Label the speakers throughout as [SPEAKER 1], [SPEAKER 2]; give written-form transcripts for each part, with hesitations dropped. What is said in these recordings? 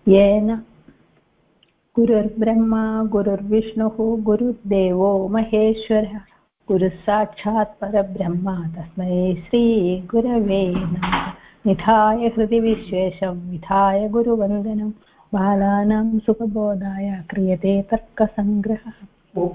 [SPEAKER 1] येन गुरुर्ब्रह्मा गुरुर्विष्णुः गुरुर्देवो महेश्वरः गुरुः साक्षात् परब्रह्म तस्मै श्रीगुरवे नमः। निधाय हृदि विश्वेशं विधाय गुरुवन्दनं बालानां सुखबोधाय क्रियते तर्कसङ्ग्रहः।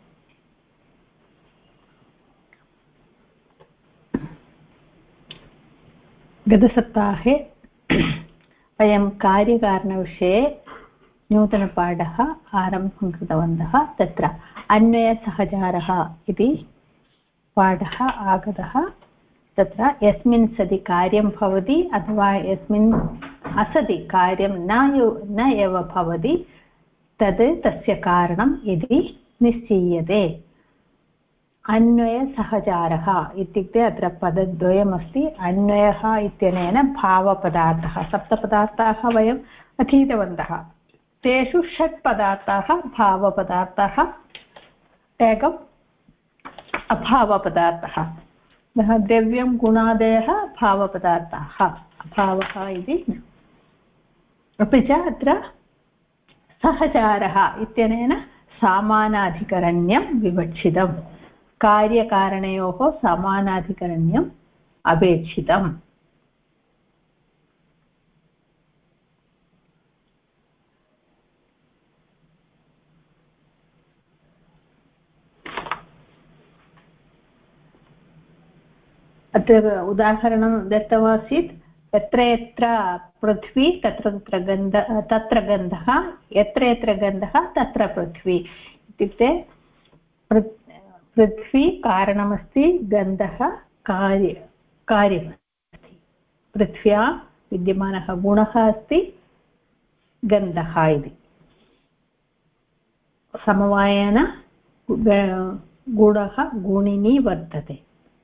[SPEAKER 1] गतसप्ताहे वयं कार्यकारणविषये नूतनपाठः आरम्भं कृतवन्तः। तत्र अन्वयसहचारः इति पाठः आगतः। तत्र यस्मिन् सति कार्यं भवति अथवा यस्मिन् असति कार्यं न एव भवति तद् तस्य कारणम् इति निश्चीयते। अन्वयसहचारः इत्युक्ते अत्र पदद्वयमस्ति। अन्वयः इत्यनेन भावपदार्थः, सप्तपदार्थाः वयम् अधीतवन्तः। तेषु 6 पदार्थाः भावपदार्थाः, एकम् अभावपदार्थः। द्रव्यं गुणादयः भावपदार्थाः, अभावः इति। अपि च अत्र सहचारः इत्यनेन समानाधिकरण्यं विवक्षितम्। कार्यकारणयोः समानाधिकरण्यम् अपेक्षितम्। अत्र उदाहरणं दत्तमासीत्। यत्र यत्र पृथ्वी तत्र गन्धः, यत्र यत्र गन्धः तत्र पृथ्वी। इत्युक्ते पृथ्वी कारणमस्ति, गन्धः कार्यमस्ति। पृथ्व्या विद्यमानः गुणः अस्ति गन्धः इति। समवायेन गुणः गुणिनी वर्तते।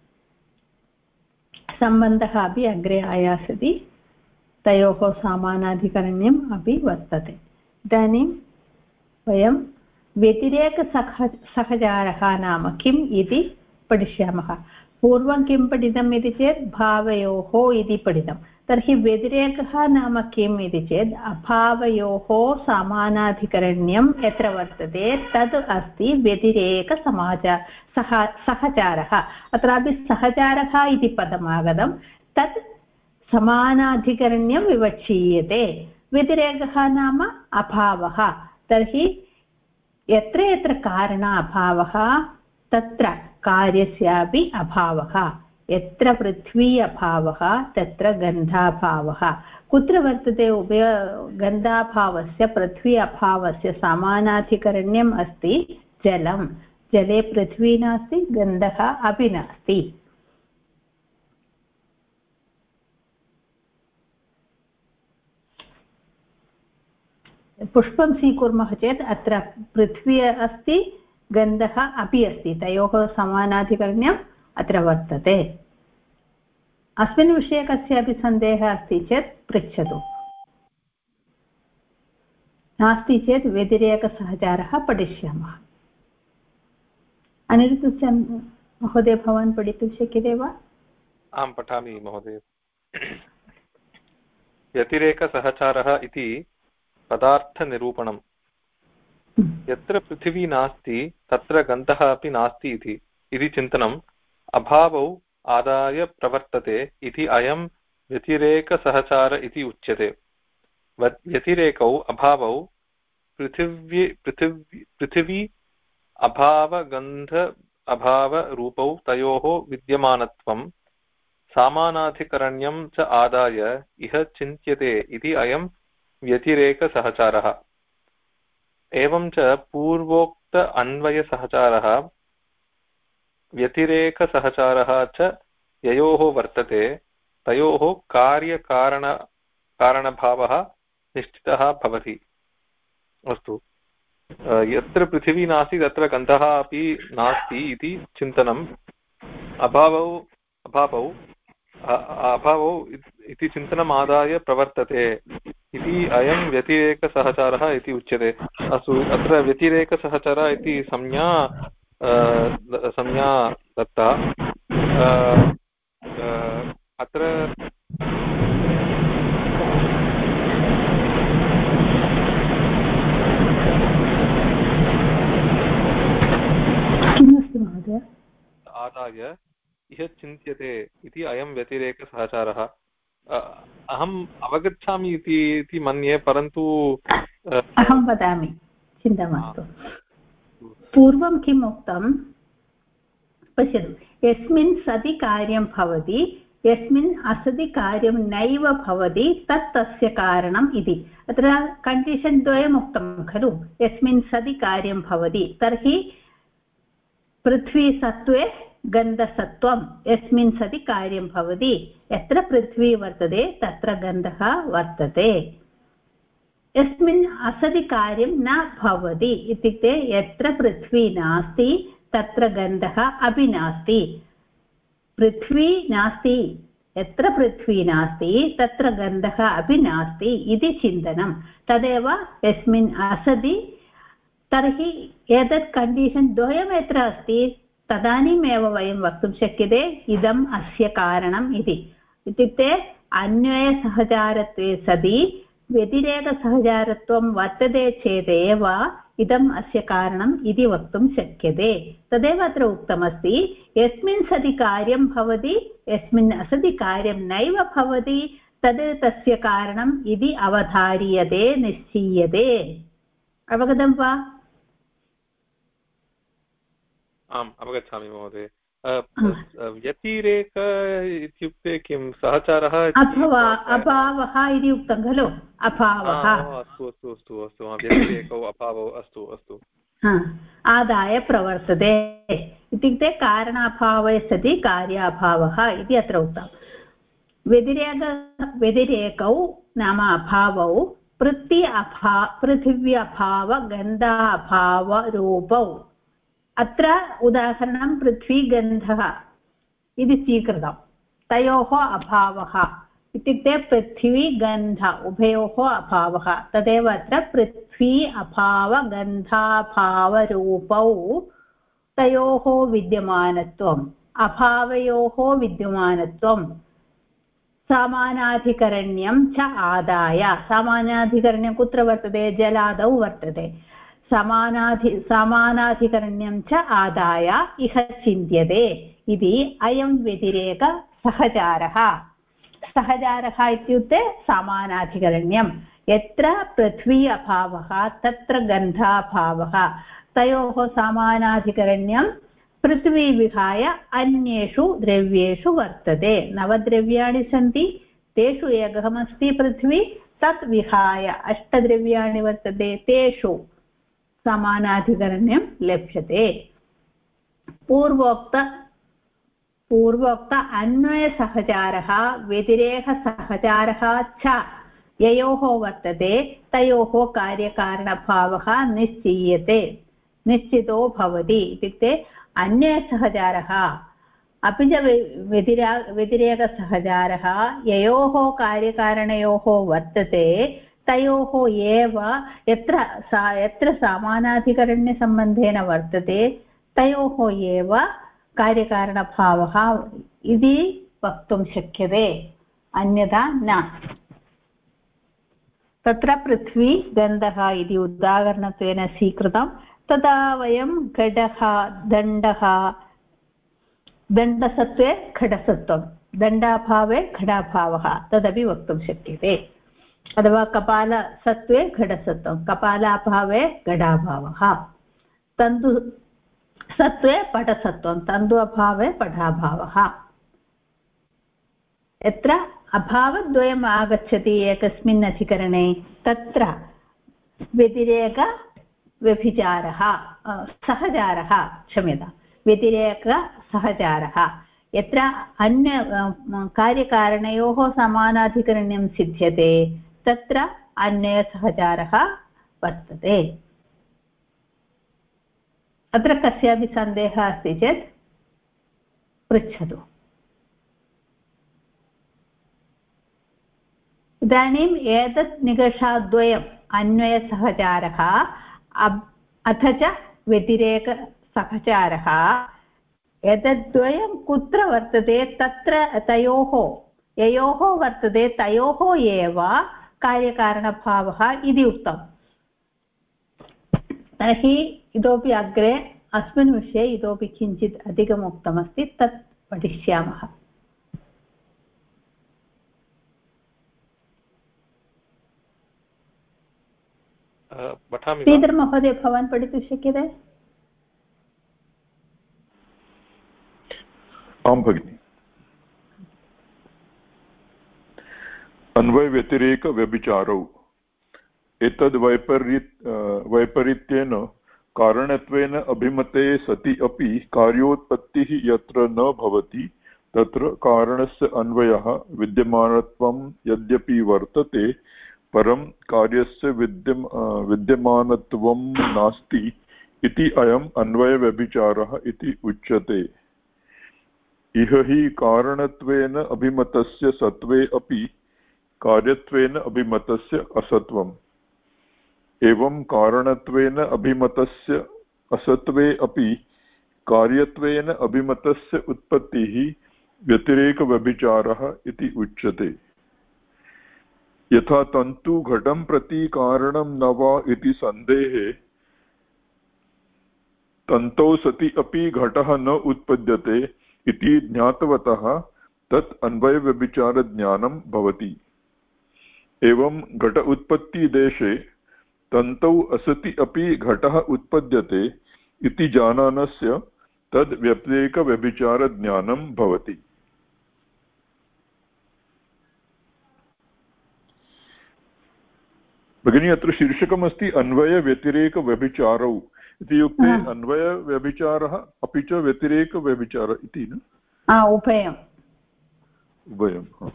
[SPEAKER 1] सम्बन्धः अपि अग्रे आयास्यति, तयोः समानाधिकरण्यम् अपि वर्तते। इदानीं वयं व्यतिरेकसहचारः नाम किम् इति पठिष्यामः। पूर्वं किं पठितम् इति चेत् भावयोः इति पठितं। तर्हि व्यतिरेकः नाम किम् इति चेत् अभावयोः समानाधिकरण्यं यत्र वर्तते तद् अस्ति सहचारः। अत्रापि सहचारः इति पदमागतं, तत् समानाधिकरण्यं विवक्षीयते। व्यतिरेकः नाम अभावः। तर्हि यत्र यत्र कारण अभावः तत्र कार्यस्यापि अभावः। यत्र पृथ्वी अभावः तत्र गन्धाभावः। कुत्र वर्तते गन्धाभावस्य पृथ्वी अभावस्य समानाधिकरण्यम् अस्ति जलं। जले पृथ्वी नास्ति, गन्धः अपि नास्ति। पुष्पं स्वीकुर्मः चेत् अत्र पृथ्वी अस्ति, गन्धः अपि अस्ति। तयोः समानाधिकरण्यम् अत्र वर्तते। अस्मिन् विषये कस्यापि सन्देहः अस्ति चेत् पृच्छतु। नास्ति चेत् व्यतिरेकसहचारः पठिष्यामः। अनिरुद्ध महोदय, भवान् पठितुं शक्यते वा?
[SPEAKER 2] आं पठामि महोदय। व्यतिरेकसहचारः इति पदार्थनिरूपणम्। यत्र पृथिवी नास्ति तत्र गन्धः अपि नास्ति इति चिन्तनम् अभावौ आदाय प्रवर्तते इति अयं व्यतिरेकसहचार इति उच्यते। व्यतिरेकौ अभावौ पृथिवी अभावगन्ध अभावरूपौ तयोः विद्यमानत्वं सामानाधिकरण्यं च आदाय इह चिन्त्यते इति अयं व्यतिरेकसहचारः। एवं च पूर्वोक्त अन्वयसहचारः व्यतिरेकसहचारः च ययोः वर्तते तयोः कार्यकारणभावः निश्चितः भवति। अस्तु, यत्र पृथिवी नास्ति तत्र गन्धः अपि नास्ति इति चिन्तनम् अभावौ इति चिन्तनम् आदाय प्रवर्तते इति अयं व्यतिरेकसहचारः इति उच्यते। अस्तु, अत्र व्यतिरेकसहचारः इति संज्ञा दत्ता। अत्र आधार्य इह चिन्त्यते इति अयं व्यतिरेकसहचारः। अहम् अवगच्छामि इति मन्ये, परन्तु
[SPEAKER 1] अहं वदामि, चिन्ता मास्तु। पूर्वं किम् उक्तं पश्यतु, यस्मिन् सति कार्यं भवति, यस्मिन् असति कार्यं नैव भवति, तत् तस्य कारणम् इति। अत्र कण्डीषन् द्वयम् उक्तं खलु। यस्मिन् सति कार्यं भवति तर्हि पृथ्वीसत्त्वे गन्धसत्त्वं, यस्मिन् सति कार्यं भवति, यत्र पृथ्वी वर्तते तत्र गन्धः वर्तते। यस्मिन् असति कार्यं न भवति इत्युक्ते यत्र पृथ्वी नास्ति तत्र गन्धः अपि नास्ति। पृथ्वी नास्ति, यत्र पृथ्वी नास्ति तत्र गन्धः अपि नास्ति इति चिन्तनं। तदेव यस्मिन् असति, तर्हि एतत् कण्डीषन् द्वयम् यत्र अस्ति तदानीमेव वयं वक्तुं शक्यते इदम् अस्य कारणम् इति। इत्युक्ते अन्वयसहचारत्वे सति व्यतिरेकसहचारत्वं वर्तते चेदेव इदम् अस्य कारणम् इति वक्तुं शक्यते। तदेव अत्र उक्तमस्ति, यस्मिन् सति कार्यं भवति, यस्मिन् असति कार्यं नैव भवति, तद् तस्य कारणम् इति अवधार्यते, निश्चीयते। अवगतं वा?
[SPEAKER 2] आम्, अवगच्छामि महोदय। व्यतिरेक इत्युक्ते किं? सहचारः
[SPEAKER 1] अभावः इति उक्तं खलु। अभावः।
[SPEAKER 2] अस्तु अस्तु अस्तु अस्तु, व्यतिरेकौ अभावौ, अस्तु अस्तु।
[SPEAKER 1] आदाय प्रवर्तते इत्युक्ते कारणाभावे सति कार्याभावः इति अत्र उक्तं। व्यतिरेकौ नाम अभावौ पृथिव्यभाव गन्धाभावरूपौ। अत्र उदाहरणं पृथ्वी गन्धः इति स्वीकृतं। तयोः अभावः इत्युक्ते पृथ्वी गन्ध उभयोः अभावः। तदेव अत्र पृथ्वी अभाव गन्धाभावरूपौ तयोः विद्यमानत्वम्, अभावयोः विद्यमानत्वं, समानाधिकरण्यं च आदाय। समानाधिकरण्यं कुत्र वर्तते? जलादौ वर्तते। समानाधिकरण्यं च आदाय इह चिन्त्यते इति अयं व्यतिरेकसहचारः। सहचारः इत्युक्ते समानाधिकरण्यं। यत्र पृथ्वी अभावः तत्र गन्धाभावः, तयोः समानाधिकरण्यं पृथ्वी विहाय अन्येषु द्रव्येषु वर्तते। 9 द्रव्याणि सन्ति, तेषु एकमस्ति पृथ्वी, तत् विहाय 8 द्रव्याणि वर्तते, तेषु समानाधिकरण्यं लभ्यते। पूर्वोक्त अन्वयसहचारः व्यतिरेकसहचारः च ययोः वर्तते, तयोः कार्यकारणभावः निश्चितो भवति। इत्युक्ते अन्वयसहचारः अपि च व्यतिरेकसहचारः ययोः कार्यकारणयोः वर्तते, तयोः एव यत्र समानाधिकरण्यसम्बन्धेन वर्तते तयोः एव कार्यकारणभावः इति वक्तुं शक्यते, अन्यथा न। तत्र पृथ्वी गन्धः इति उदाहरणत्वेन स्वीकृतं। तदा वयं घटः दण्डसत्त्वे घटसत्त्वं, दण्डाभावे घटाभावः तदपि वक्तुं शक्यते। अथवा कपालसत्त्वे घटसत्त्वं, कपालाभावे घटाभावः, तन्तुसत्त्वे पटसत्त्वं, तन्तु अभावे पटाभावः। यत्र अभावद्वयम् आगच्छति एकस्मिन् अधिकरणे तत्र सहचारः, क्षम्यतां, व्यतिरेकसहचारः। यत्र अन्य कार्यकारणयोः समानाधिकरण्यं सिद्ध्यते तत्र अन्वयसहचारः वर्तते। अत्र कस्यापि सन्देहः अस्ति चेत् पृच्छतु। इदानीम् एतत् निकषाद्वयम् अन्वयसहचारः अथ च व्यतिरेकसहचारः, एतद्द्वयं कुत्र वर्तते? तत्र ययोः वर्तते तयोः एव कार्यकारणभावः इति उक्तम्। तर्हि इतोपि अग्रे अस्मिन् विषये इतोपि किञ्चित् अधिकम् उक्तमस्ति, तत् पठिष्यामः। श्रीधर महोदय, भवान् पठितुं शक्यते?
[SPEAKER 3] आं भगिनि। अन्वयव्यतिरेकव्यभिचारौ एतद् वैपरीत्येन कारणत्वेन अभिमते सति अपि कार्योत्पत्तिः यत्र न भवति तत्र कारणस्य अन्वयः विद्यमानत्वं यद्यपि वर्तते परं कार्यस्य विद्यमानत्वं नास्ति इति अयम् अन्वयव्यभिचारः इति उच्यते। इह हि कारणत्वेन अभिमतस्य सत्त्वे अपि कार्यत्वेन अभिमतस्य असत्त्वम्। एवं कारणत्वेन अभिमतस्य असत्त्वे अपि कार्यत्वेन अभिमतस्य उत्पत्तिः व्यतिरेकव्यभिचारः इति उच्यते। यथा तन्तु घटं प्रति कारणं न वा इति सन्देहे तन्तौ सति अपि घटः न उत्पद्यते इति ज्ञातवतः तत् अन्वयव्यभिचारज्ञानं भवति। एवं घट उत्पत्तिदेशे तन्तौ असति अपि घटः उत्पद्यते इति जाननस्य तद् व्यतिरेकव्यभिचारज्ञानं भवति। भगिनी, अत्र शीर्षकमस्ति अन्वयव्यतिरेकव्यभिचारौ इत्युक्ते अन्वयव्यभिचारः अपि च व्यतिरेकव्यभिचारः इति न?
[SPEAKER 1] उभयम्।
[SPEAKER 3] उभयं।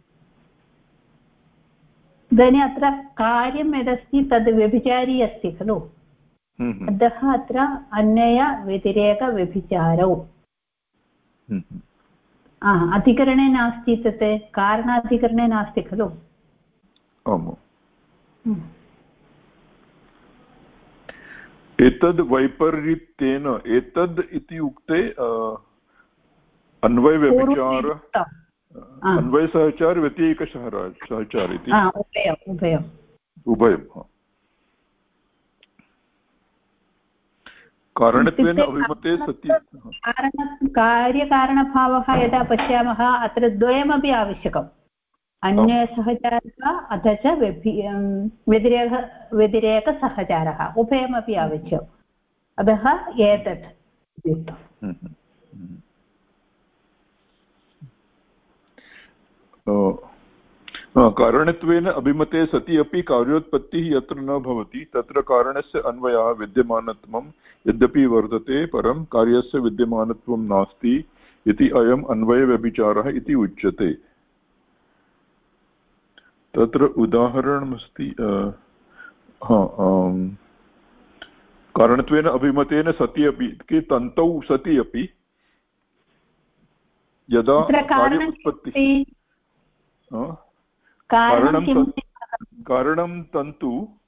[SPEAKER 1] इदानीम् अत्र कार्यं यदस्ति तद् व्यभिचारी अस्ति खलु, अतः अत्र अन्वयव्यतिरेकव्यभिचारौ। अधिकरणे नास्ति, तत् कारणाधिकरणे नास्ति खलु।
[SPEAKER 3] एतद् वैपरीत्येन, एतद् इति उक्ते अन्वयव्यभिचार, अन्वयसहचार व्यतिरेकसहचार इति उभयं। कारणत्वेन अभिमते सति
[SPEAKER 1] कार्यकारणभावः यदा पश्यामः अत्र द्वयमपि आवश्यकम्, अन्वयसहचारः अथ च व्यतिरेकसहचारः उभयमपि आवश्यकम्, अतः एतत्
[SPEAKER 3] कारणत्वेन अभिमते सति अपि कार्योत्पत्तिः यत्र न भवति तत्र कारणस्य अन्वयः विद्यमानत्वं यद्यपि वर्तते परं कार्यस्य विद्यमानत्वं नास्ति इति अयम् अन्वयव्यभिचारः इति उच्यते। तत्र उदाहरणमस्ति, कारणत्वेन अभिमतेन सति अपि तन्तौ सति अपि यदा कार्य उत्पत्तिः कारणं तन्तु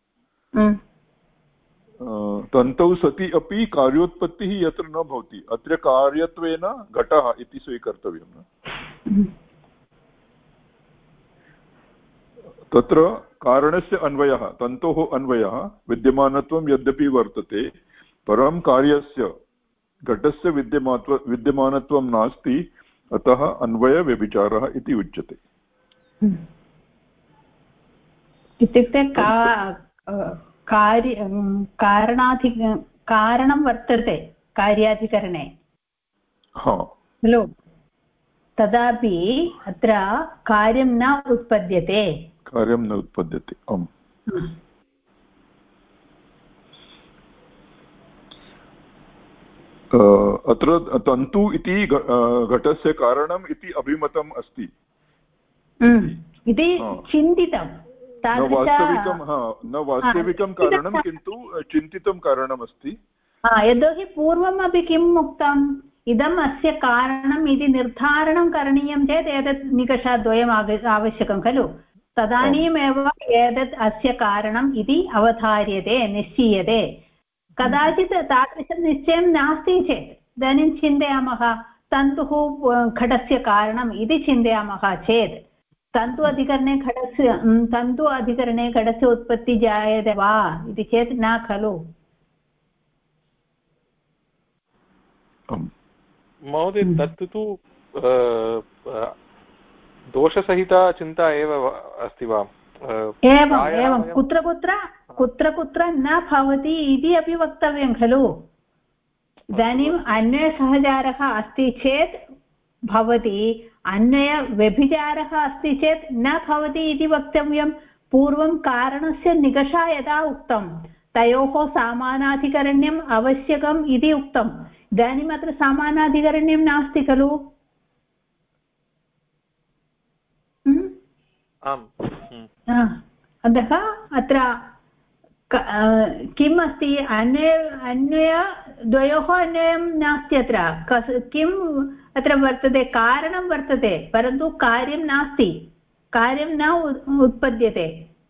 [SPEAKER 3] तन्तौ सति अपि कार्योत्पत्तिः यत्र न भवति अत्र कार्यत्वेन घटः इति स्वीकर्तव्यं। तत्र कारणस्य अन्वयः, तन्तोः अन्वयः विद्यमानत्वं यद्यपि वर्तते परं कार्यस्य घटस्य विद्यमानत्वं नास्ति, अतः अन्वयव्यभिचारः इति उच्यते।
[SPEAKER 1] इत्युक्ते कारणं वर्तते कार्याधिकरणे खलु, तदापि अत्र कार्यं न उत्पद्यते।
[SPEAKER 3] आम्। अत्र तन्तु इति घटस्य कारणम् इति अभिमतम् अस्ति
[SPEAKER 1] इति चिन्तितं,
[SPEAKER 3] न वास्तविकं कारणं किन्तु चिन्तितं कारणमस्ति।
[SPEAKER 1] यतोहि पूर्वमपि किम् उक्तम्, इदम् अस्य कारणम् इति निर्धारणं करणीयं चेत् एतत् निकषद्वयम् आवश्यकं खलु, तदानीमेव एतत् अस्य कारणम् इति अवधार्यते, निश्चीयते। कदाचित् तादृशं निश्चयं नास्ति चेत् इदानीं चिन्तयामः तन्तुः घटस्य कारणम् इति चिन्तयामः चेत् तन्तु अधिकरणे घटस्य उत्पत्तिः जायते वा इति चेत् न खलु।
[SPEAKER 2] महोदय तत्तु तु दोषसहिता चिन्ता एव अस्ति वा?
[SPEAKER 1] एवं कुत्र कुत्र न भवति इति अपि वक्तव्यं खलु। इदानीम् अन्वयसहचारः अस्ति चेत् भवति, अन्वयव्यभिचारः अस्ति चेत् न भवति इति वक्तव्यं। पूर्वं कारणस्य निकषा यदा उक्तं तयोः समानाधिकरण्यम् आवश्यकम् इति उक्तम्। इदानीम् अत्र समानाधिकरण्यं नास्ति खलु। अतः अत्र किम् अस्ति, द्वयोः अन्वयं नास्ति। अत्र किम् अत्र वर्तते, कारणं वर्तते परन्तु कार्यं नास्ति, कार्यं न उत्पद्यते।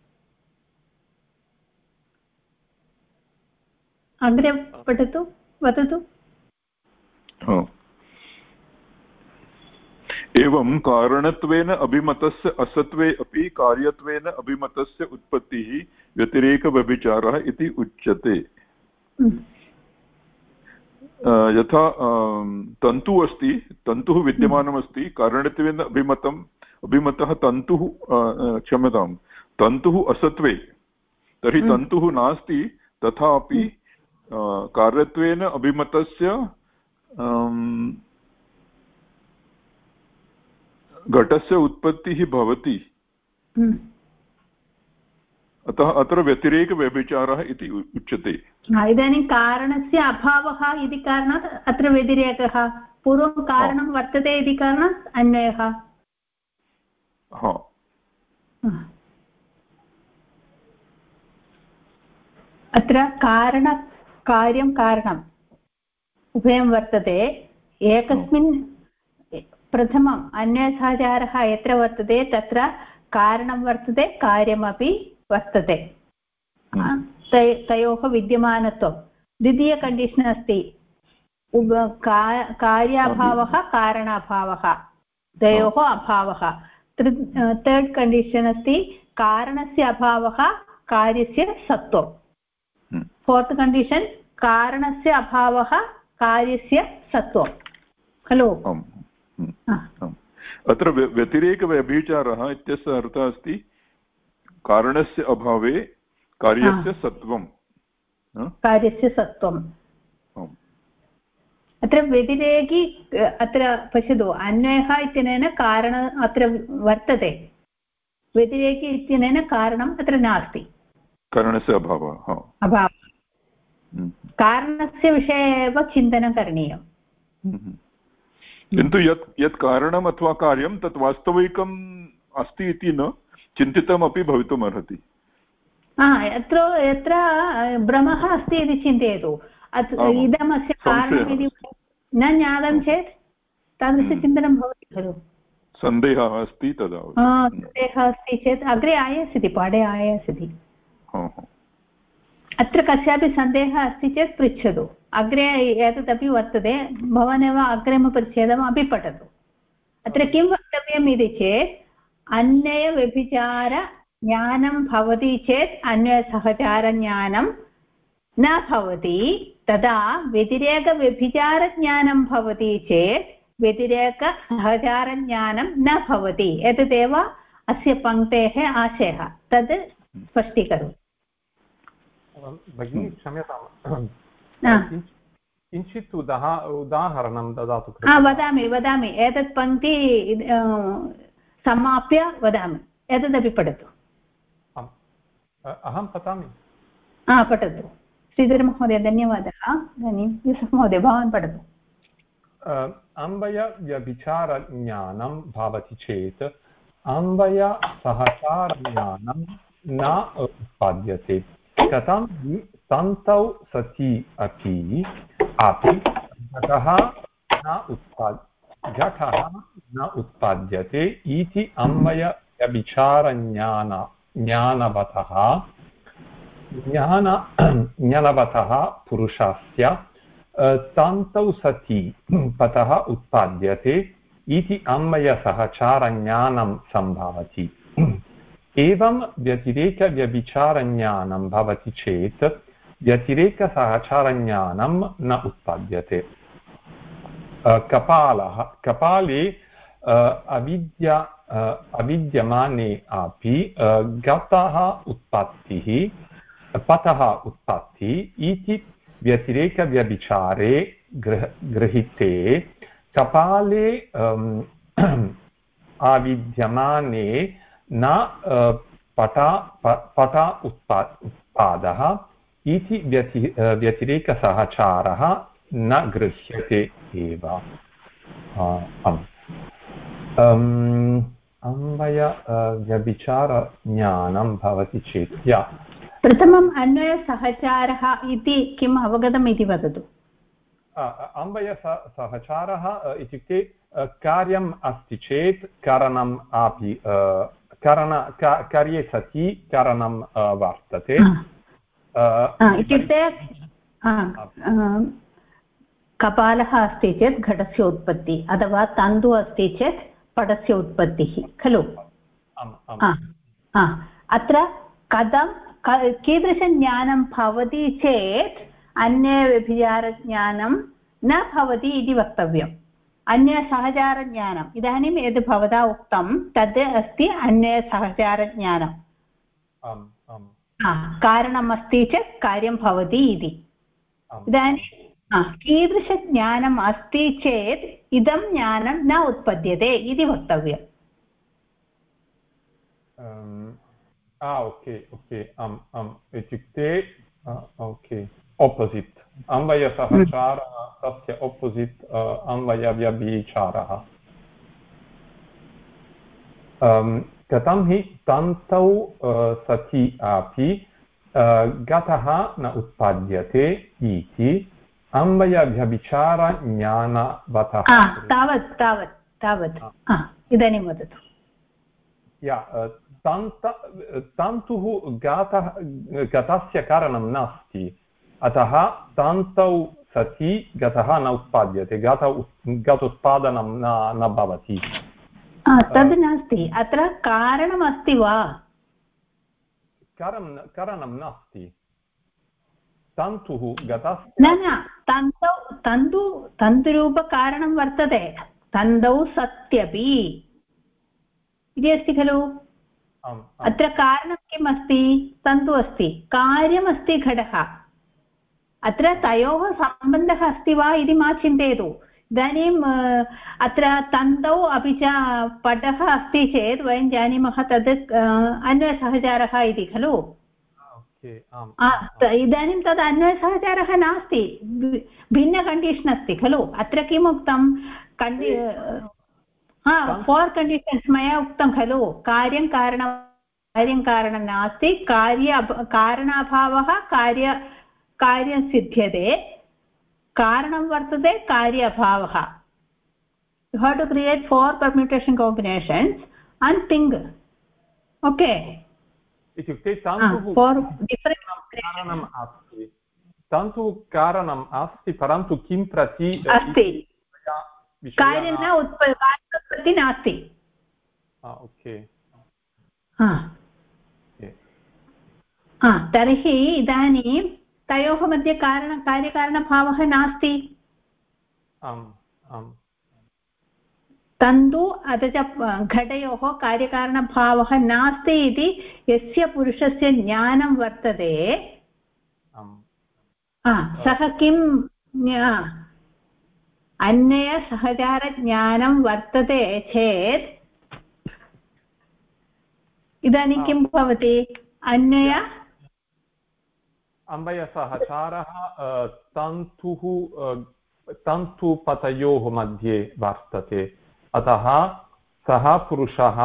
[SPEAKER 1] अग्रे पठतु, वदतु।
[SPEAKER 3] एवं कारणत्वेन अभिमतस्य असत्वे अपि कार्यत्वेन अभिमतस्य उत्पत्तिः व्यतिरेकव्यभिचारः इति उच्यते। यथा तन्तुः अस्ति, तन्तुः विद्यमानमस्ति, कारणत्वेन अभिमतः तन्तुः तन्तुः असत्वे, तर्हि तन्तुः नास्ति, तथापि कार्यत्वेन अभिमतस्य घटस्य उत्पत्तिः भवति। अतः अत्र व्यतिरेकव्यभिचारः इति उच्यते।
[SPEAKER 1] इदानीं कारणस्य अभावः इति कारणात् अत्र व्यतिरेकः, पूर्वं कारणं वर्तते इति कारणात् अन्वयः। अत्र कार्यं कारणम् उभयं वर्तते। एकस्मिन् प्रथमम् अन्वयसहचारः यत्र वर्तते तत्र कारणं वर्तते, कार्यमपि वर्तते, तयोः विद्यमानत्वं। द्वितीय कण्डीषन् अस्ति कार्याभावः कारणाभावः, द्वयोः अभावः। तर्ड् कण्डीषन् अस्ति कारणस्य अभावः, कार्यस्य सत्त्वं। फोर्त् कण्डीषन् कारणस्य अभावः, कार्यस्य सत्त्वं खलु।
[SPEAKER 3] अत्र व्यतिरेकव्यभिचारः इत्यस्य अर्थः अस्ति कारणस्य अभावे कार्यस्य सत्त्वं।
[SPEAKER 1] अत्र व्यतिरेकी, अत्र पश्यतु, अन्वयः इत्यनेन कारणम् अत्र वर्तते, व्यतिरेकी इत्यनेन कारणम् अत्र नास्ति,
[SPEAKER 3] कारणस्य अभावः।
[SPEAKER 1] कारणस्य विषये एव चिन्तनं करणीयम्।
[SPEAKER 3] किन्तु यत् कारणम् अथवा कार्यं तत् वास्तविकम् अस्ति इति न चिन्तितमपि भवितुम् अर्हति।
[SPEAKER 1] यत्र भ्रमः अस्ति इति चिन्तयतु, इदमस्य कारणम् इति न ज्ञातं चेत् तादृशचिन्तनं भवति खलु।
[SPEAKER 3] सन्देहः अस्ति तदा
[SPEAKER 1] सन्देहः अस्ति चेत् अग्रे आयास्यति, पाठे आयास्यति। अत्र कस्यापि सन्देहः अस्ति चेत् पृच्छतु, अग्रे एतदपि वर्तते, भवानेव अग्रिमपरिच्छेदम् अपि पठतु। अत्र किं वक्तव्यम् इति चेत् अन्वयव्यभिचारज्ञानं भवति चेत् अन्वयसहचारज्ञानं न भवति, तदा व्यतिरेकव्यभिचारज्ञानं भवति चेत् व्यतिरेकसहचारज्ञानं न भवति। एतदेव अस्य पङ्क्तेः आशयः, तद् स्पष्टीकरोतु।
[SPEAKER 2] भगिनी क्षम्यताम्, किञ्चित् उदाहरणं ददातु।
[SPEAKER 1] वदामि एतत् पङ्क्ति समाप्य वदामि, एतदपि पठतु।
[SPEAKER 2] अहं पठामि।
[SPEAKER 1] पठतु श्रीधरमहोदय, धन्यवादः। इदानीं यूसुफ् महोदय, भवान् पठतु।
[SPEAKER 2] अन्वयव्यभिचारज्ञानं भवति चेत् अन्वयसहचारज्ञानं न उत्पाद्यते। कथं तन्तौ सति अपि घटः न उत्पाद्यते इति अन्वयव्यभिचारज्ञानवतः पुरुषस्य तन्तौ सति पतः उत्पाद्यते इति अन्वयसहचारज्ञानं सम्भवति। एवं व्यतिरेकव्यभिचारज्ञानं भवति चेत् व्यतिरेकसहचारज्ञानं न उत्पाद्यते।
[SPEAKER 4] कपालः कपाले अविद्यमाने अपि गतः उत्पत्तिः पतः उत्पत्तिः इति व्यतिरेकव्यभिचारे गृहीते कपाले अविद्यमाने न पट उत्पादः इति व्यतिरेकसहचारः न गृह्यते एव। अन्वय व्यभिचारज्ञानं भवति चेत्
[SPEAKER 1] प्रथमम् अन्वयसहचारः इति किम् अवगतम् इति वदतु।
[SPEAKER 4] अन्वयसहचारः इत्युक्ते कार्यम् अस्ति चेत् कारणम् अपि कार्ये सति कारणं वर्तते
[SPEAKER 1] इत्युक्ते कपालः अस्ति चेत् घटस्य उत्पत्तिः अथवा तन्तु अस्ति चेत् पटस्य उत्पत्तिः खलु। अत्र कथं कीदृशज्ञानं भवति चेत् अन्यव्यभिचारज्ञानं न भवति इति वक्तव्यम्। अन्यसहचारज्ञानम् इदानीं यद् भवता उक्तं तद् अस्ति अन्यसहचारज्ञानं। कारणम् अस्ति चेत् कार्यं भवति इति। इदानीं कीदृशज्ञानम् अस्ति चेत् इदं ज्ञानं न उत्पद्यते इति वक्तव्यम्।
[SPEAKER 4] ओके ओके इत्युक्ते ओके ओपोसिट् अन्वयसहचारः तस्य ओपोसिट् अन्वयव्यभिचारः। कथं हि तन्तौ सति अपि गतः न उत्पद्यते इति अन्वयव्यभिचारज्ञानवतः।
[SPEAKER 1] तावत् इदानीं वदतु।
[SPEAKER 4] तन्तुः गतस्य कारणं नास्ति अतः तन्तौ सति गतः न उत्पाद्यते गतोत्पादनं न भवति।
[SPEAKER 1] तद् नास्ति अत्र कारणमस्ति वा?
[SPEAKER 4] कारणं नास्ति तन्तुः गतस्य
[SPEAKER 1] न तन्तुरूपकारणं वर्तते तन्तौ सत्यपि इति अस्ति खलु। अत्र कारणं किम् अस्ति? तन्तु अस्ति कार्यमस्ति घटः। अत्र तयोः सम्बन्धः अस्ति वा इति मा चिन्तयतु। इदानीम् अत्र तन्तौ अपि च पटः अस्ति चेत् वयं जानीमः तद् अन्वयसहचारः इति खलु। इदानीं तद् अन्वयसहचारः नास्ति भिन्न कण्डीषन् अस्ति खलु। अत्र किम् उक्तं फोर् कण्डीषन्स् मया उक्तं खलु। कार्यं कारणं नास्ति कारणाभावः कार्यं सिद्ध्यते कारणं वर्तते कार्य अभावः। You have to create 4 permutation combinations and think. Okay.
[SPEAKER 4] इत्युक्ते तन्तुः कारणम् अस्ति परन्तु किं प्रति
[SPEAKER 1] अस्ति कार्यं न उत्पत्ति नास्ति।
[SPEAKER 4] ओके
[SPEAKER 1] तर्हि इदानीं तयोः मध्ये कार्यकारणभावः नास्ति। तन्तु अथ च घटयोः कार्यकारणभावः नास्ति इति यस्य पुरुषस्य ज्ञानं वर्तते सः किम् अन्यसहचारज्ञानं वर्तते चेत् इदानीं किं भवति?
[SPEAKER 4] अन्वयसहचारः तन्तुपतयोः मध्ये वर्तते अतः सः पुरुषः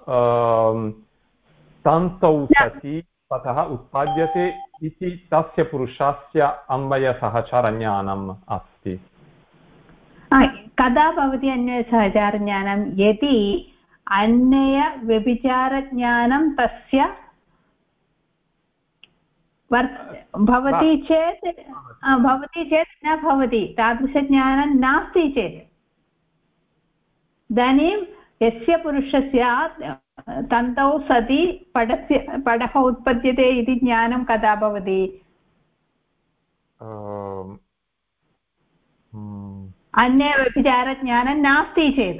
[SPEAKER 4] तन्तौ सति पतः उत्पाद्यते इति तस्य पुरुषस्य अन्वयसहचारज्ञानम् अस्ति।
[SPEAKER 1] कदा भवति अन्वयसहचारज्ञानं? यदि अन्वयव्यभिचारज्ञानं तस्य भवति चेत् न भवति। तादृशज्ञानं नास्ति चेत् इदानीं यस्य पुरुषस्य तन्तौ सति पटः उत्पद्यते इति ज्ञानं कदा भवति? अन्यव्यभिचारज्ञानं नास्ति चेत्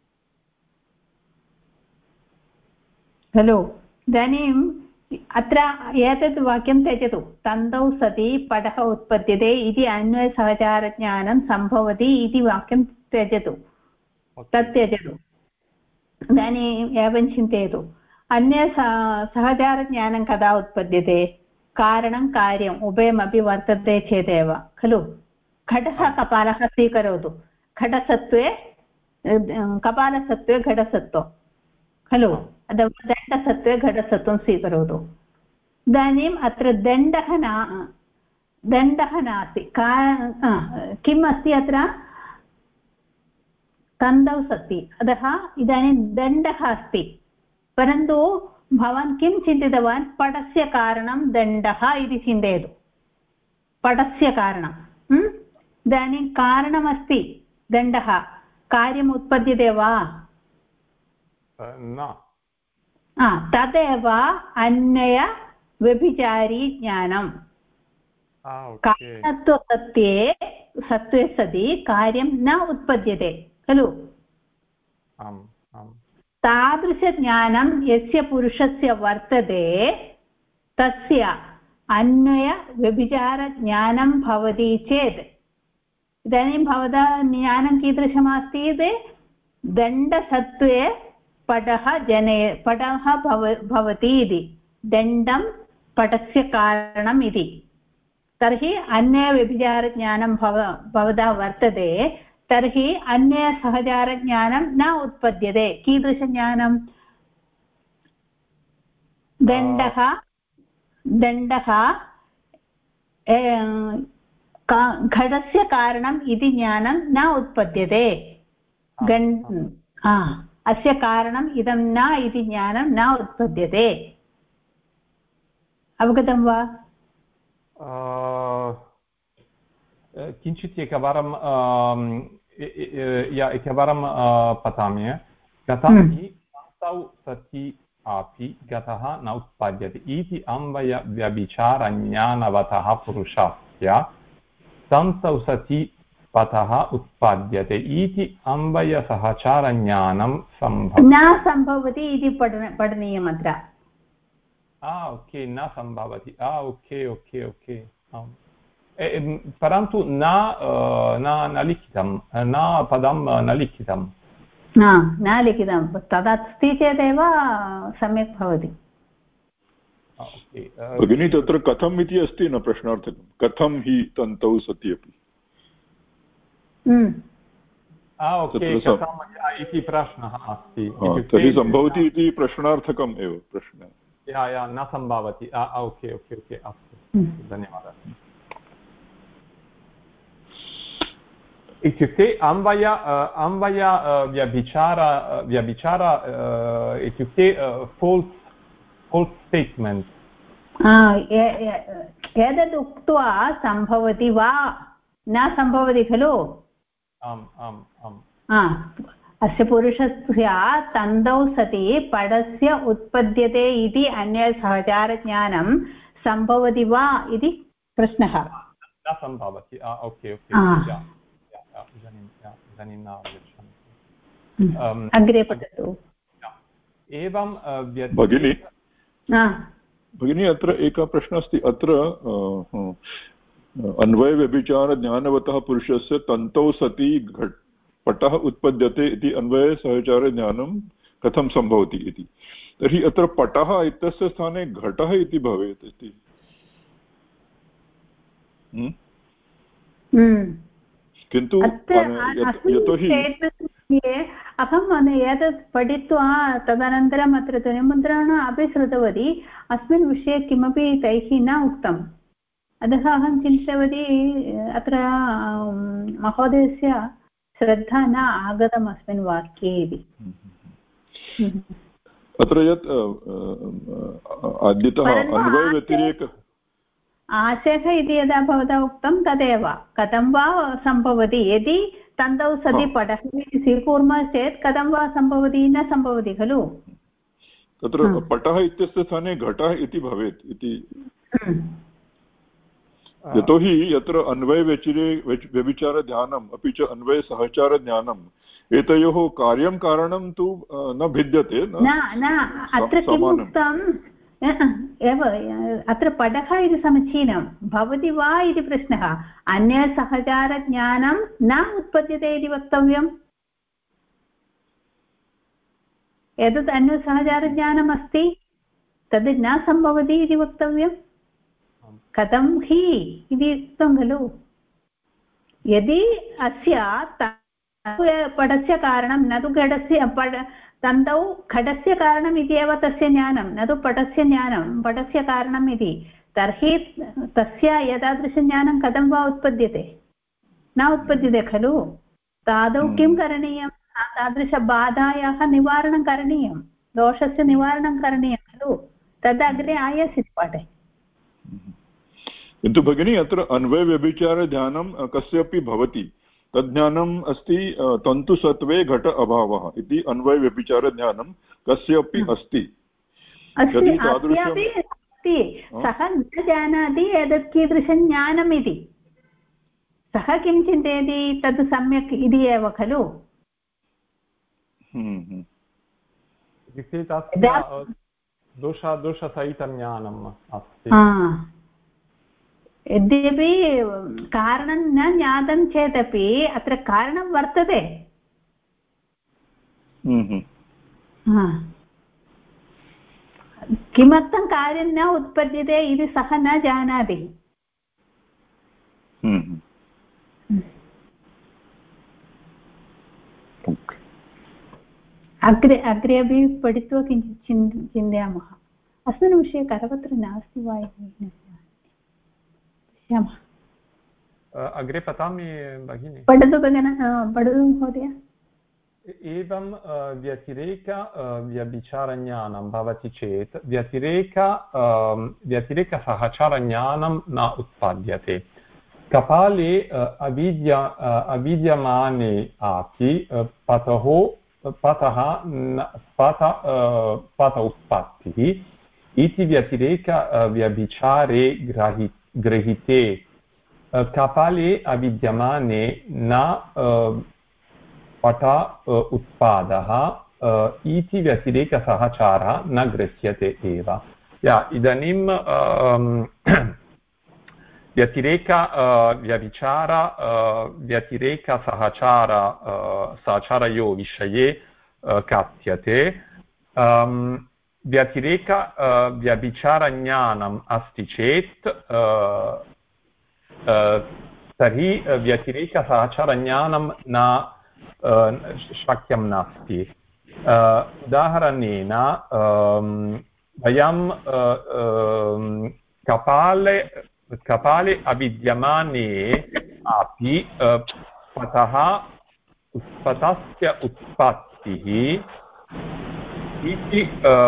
[SPEAKER 1] खलु। इदानीम् अत्र एतत् वाक्यं त्यजतु। तन्तौ सति पटः उत्पद्यते इति अन्वयसहचारज्ञानं सम्भवति इति वाक्यं त्यजतु, तत् त्यजतु। इदानीम् एवं चिन्तयतु, सहचारज्ञानं कदा उत्पद्यते? कारणं कार्यम् उभयमपि वर्तते चेदेव खलु। घटः कपालः स्वीकरोतु, घटसत्त्वे कपालसत्त्वे घटसत्त्वं खलु, अथवा दण्डसत्त्वे घटसत्त्वं स्वीकरोतु। इदानीम् अत्र दण्डः नास्ति। किम् अस्ति अत्र? तन्तौ सति, अतः इदानीं दण्डः अस्ति। परन्तु भवान् किं चिन्तितवान्? पटस्य कारणं दण्डः इति चिन्तयतु। पटस्य कारणम् इदानीं कारणमस्ति दण्डः, कार्यम् उत्पद्यते वा?
[SPEAKER 4] न।
[SPEAKER 1] तदेव अन्वय व्यभिचारी ज्ञानम्। कारणत्वसत्त्वे सति कार्यं न उत्पद्यते खलु। तादृशज्ञानं यस्य पुरुषस्य वर्तते तस्य अन्वय व्यभिचारज्ञानं भवति चेत्, इदानीं भवता ज्ञानं कीदृशमस्ति? दण्डसत्त्वे पटः भवति इति, दण्डं पटस्य कारणम् इति। तर्हि अन्यव्यभिचारज्ञानं भवता वर्तते, तर्हि अन्यसहचारज्ञानं न उत्पद्यते। कीदृशज्ञानं? दण्डः घटस्य कारणम् इति ज्ञानं न उत्पद्यते। अस्य कारणम् इदं न इति ज्ञानं न उत्पद्यते। अवगतं वा?
[SPEAKER 4] किञ्चित् एकवारं पठामि। गतं हि तन्तौ सति अपि गतः न उत्पद्यते इति अन्वयव्यभिचारज्ञानवतः पुरुषस्य तन्तौ सति पतः उत्पद्यते इति अन्वयसहचारज्ञानं
[SPEAKER 1] न सम्भवति इति पठनीयम् अत्र।
[SPEAKER 4] ओके, न सम्भवति। ओके। परन्तु न लिखितं, न पदं न लिखितं।
[SPEAKER 1] न लिखितं, तदस्ति चेदेव सम्यक् भवति।
[SPEAKER 3] भगिनी तत्र कथम् इति अस्ति न प्रश्नार्थकं। कथं हि तन्तौ सति अपि
[SPEAKER 4] इति प्रश्नः अस्ति।
[SPEAKER 3] तर्हि सम्भवति इति प्रश्नार्थकम् एव प्रश्नः।
[SPEAKER 4] न सम्भवति। ओके अस्तु, धन्यवादः। इत्युक्ते अन्वय व्यभिचार इत्युक्ते फोल्स् स्टेट्मेण्ट्।
[SPEAKER 1] एतद् उक्त्वा सम्भवति वा न सम्भवति खलु। अस्य पुरुषस्य तन्तौ सति पटस्य उत्पद्यते इति अन्यसहचारज्ञानं सम्भवति वा इति प्रश्नः।
[SPEAKER 4] न सम्भवति। ओके इदानीं न अवगच्छामि।
[SPEAKER 1] अग्रे पठतु।
[SPEAKER 4] एवं
[SPEAKER 3] भगिनी अत्र एकः प्रश्नः अस्ति। अत्र अन्वयव्यभिचारज्ञानवतः पुरुषस्य तन्तौ सति पटः उत्पद्यते इति अन्वयसहचारज्ञानं कथं सम्भवति इति। तर्हि अत्र पटः इत्यस्य स्थाने घटः इति भवेत् इति। किन्तु यतोहि
[SPEAKER 1] अहम् एतत् पठित्वा तदनन्तरम् अत्र ध्वनिमुद्रणम् अपि श्रुतवती। अस्मिन् विषये किमपि तैः न उक्तम्, अतः अहं चिन्तितवती अत्र महोदयस्य श्रद्धा न आगतम् अस्मिन् वाक्ये इति।
[SPEAKER 3] अत्र यत् आद्यतः अन्वयव्यतिरेक
[SPEAKER 1] आशयः इति यदा भवता उक्तं तदेव कथं वा सम्भवति। यदि तन्तौ सति पटः इति स्वीकुर्मः चेत् कथं वा सम्भवति? न सम्भवति खलु।
[SPEAKER 3] तत्र पटः इत्यस्य स्थाने घटः इति भवेत् इति यतोहि यत्र अन्वयव्यभिचारज्ञानम् अपि च अन्वयसहचारज्ञानम् एतयोः कार्यं कारणं तु न भिद्यते
[SPEAKER 1] न अत्र किम् उक्तम् एव अत्र पडः इति समीचीनं भवति वा इति प्रश्नः अन्यसहचारज्ञानं न उत्पद्यते इति वक्तव्यम् एतत् अन्यसहचारज्ञानम् अस्ति तद् न सम्भवति इति वक्तव्यम् कथं हि इति उक्तं खलु यदि अस्य पडस्य कारणं न तु घटस्य तन्तौ घटस्य कारणम् इति एव तस्य ज्ञानं न तु पटस्य ज्ञानं पटस्य कारणम् इति तर्हि तस्य एतादृशज्ञानं कथं वा उत्पद्यते न उत्पद्यते खलु तादौ किं करणीयं तादृशबाधायाः निवारणं करणीयं दोषस्य निवारणं करणीयं खलु तद् अग्रे आयासीत् पाठे
[SPEAKER 3] किन्तु भगिनी अत्र अन्वयव्यभिचारज्ञानं कस्यापि भवति तज्ज्ञानम् अस्ति तन्तुसत्त्वे घट अभावः इति अन्वयव्यभिचारज्ञानं कस्यापि अस्ति
[SPEAKER 1] सः न जानाति एतत् कीदृशं ज्ञानम् इति सः किं चिन्तयति तद् सम्यक् इति एव खलु
[SPEAKER 4] दोषसहितं ज्ञानम् अस्ति
[SPEAKER 1] यद्यपि कारणं न ज्ञातं चेदपि अत्र कारणं वर्तते किमर्थं कार्यं न उत्पद्यते इति सः न जानाति अग्रे अपि पठित्वा किञ्चित् चिन्तयामः अस्मिन् विषये करपत्रं नास्ति वा इति
[SPEAKER 4] अग्रे पठामि भगिनि
[SPEAKER 1] पठतु पठतु महोदय
[SPEAKER 4] एवं व्यतिरेकव्यभिचारज्ञानं भवति चेत् व्यतिरेकसहचारज्ञानं न उत्पाद्यते कपाले अविद्यमाने अपि पत उत्पत्तिः इति व्यतिरेकव्यभिचारे गृहीते कपाले अविद्यमाने न पट उत्पादः इति व्यतिरेकसहचारः न गृह्यते एव इदानीं व्यतिरेकव्यभिचार व्यतिरेकसहचारयोः विषये कथ्यते व्यतिरेकव्यभिचारज्ञानम् अस्ति चेत् तर्हि व्यतिरेकसहचारज्ञानं न शक्यं नास्ति उदाहरणेन वयं कपाले अविद्यमाने अपि पतस्य उत्पत्तिः इति